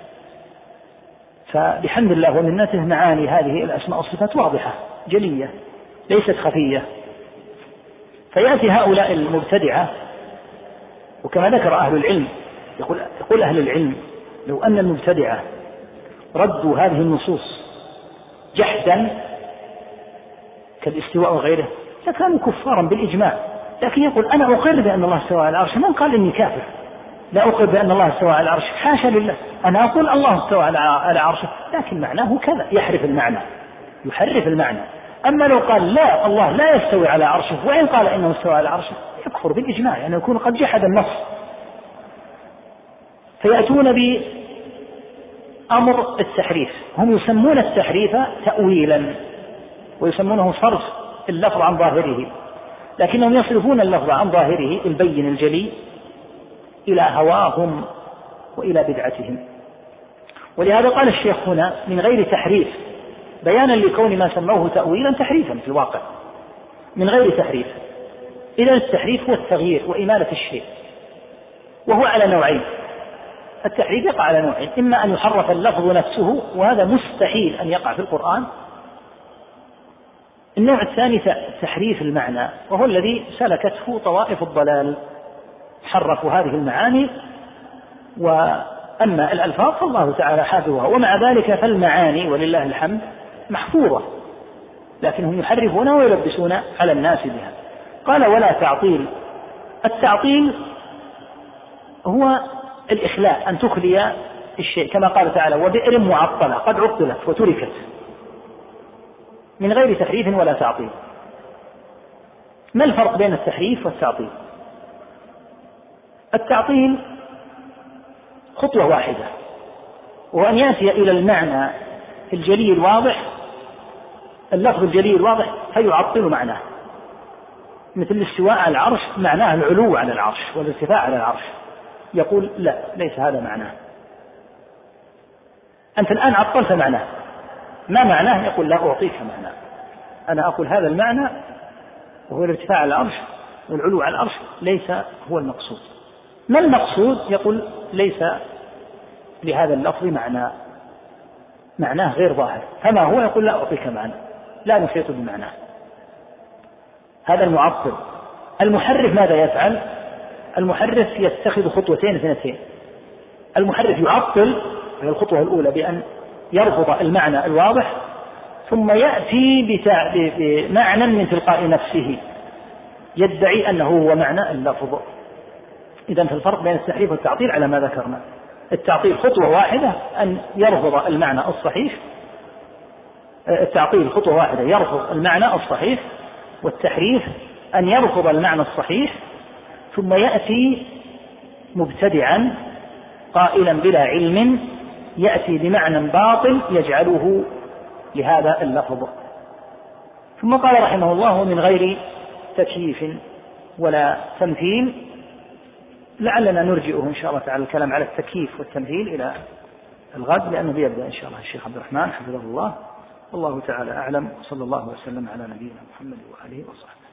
فبحمد الله ومنته معاني هذه الأسماء والصفات واضحة جلية ليست خفية. فيأتي هؤلاء المبتدعة، وكما ذكر أهل العلم، يقول, يقول أهل العلم: لو أن المبتدعة ردوا هذه النصوص جحدا كالاستواء وغيره لكانوا كفارا بالإجماع. لكن يقول: أنا أقر بأن الله استوى على العرش، من قال إني كافر؟ لا أقر بأن الله استوى على العرش، حاشا لله، أنا أقول الله استوى على عرشه، لكن معناه كذا، يحرف المعنى، يحرف المعنى. أما لو قال لا، الله لا يستوي على عرشه، وإن قال إنه استوى على عرشه، يكفر بالإجماع، يعني يكون قد جحد النص. فيأتون بأمر التحريف، هم يسمون التحريف تأويلا ويسمونه صرف اللفظ عن ظاهره، لكنهم يصرفون اللفظ عن ظاهره البين الجلي إلى هواهم وإلى بدعتهم. ولهذا قال الشيخ هنا: من غير تحريف، بيانا لكون ما سموه تأويلا تحريفا في الواقع، من غير تحريف. إذا التحريف هو التغيير وإمالة الشيء، وهو على نوعين. التحريف يقع على نوعين: إما أن يحرف اللفظ نفسه، وهذا مستحيل أن يقع في القرآن. النوع الثاني تحريف المعنى، وهو الذي سلكته طوائف الضلال، حرفوا هذه المعاني. وأما الألفاظ فالله تعالى حافظها، ومع ذلك فالمعاني ولله الحمد محفوظة، لكنهم يحرفون ويلبسون على الناس بها. قال: ولا تعطيل. التعطيل هو الإخلاء، أن تخلي الشيء، كما قال تعالى: وبئر معطلة قد عطلت وتركت، من غير تحريف ولا تعطيل. ما الفرق بين التحريف والتعطيل؟ التعطيل خطوة واحدة، وأن يأتي إلى المعنى الجلي الواضح، اللفظ الجلي الواضح، فيعطل معناه، مثل الاستواء على العرش معناه العلو على العرش والارتفاع على العرش، يقول: لا، ليس هذا معناه، أنت الآن عطلت معناه. ما معناه؟ يقول: لا أعطيك معناه، أنا أقول هذا المعنى وهو الارتفاع على العرش والعلو على العرش ليس هو المقصود. ما المقصود؟ يقول: ليس لهذا اللفظ معنى، معناه غير ظاهر. فما هو؟ يقول: لا أعطيك معنى، لا نحيط بمعناه. هذا المعطل. المحرف ماذا يفعل؟ المحرف يتخذ خطوتين اثنتين. المحرف يعطل في الخطوة الأولى بأن يرفض المعنى الواضح، ثم يأتي بمعنى من تلقاء نفسه يدعي أنه هو معنى اللفظ. إذن في الفرق بين التحريف والتعطيل على ما ذكرنا. التعطيل خطوة واحدة أن يرفض المعنى الصحيح، التعطيل خطوة واحدة يرفض المعنى الصحيح، والتحريف أن يرفض المعنى الصحيح ثم يأتي مبتدعا قائلا بلا علم، يأتي بمعنى باطل يجعله لهذا اللفظ. ثم قال رحمه الله: من غير تكييف ولا تمثيل. لعلنا نرجئه إن شاء الله تعالى الكلام على التكييف والتمثيل إلى الغد، لأنه بيبدأ إن شاء الله الشيخ عبد الرحمن حفظه الله. والله تعالى أعلم، وصلى الله وسلم على نبينا محمد وآله وصحبه.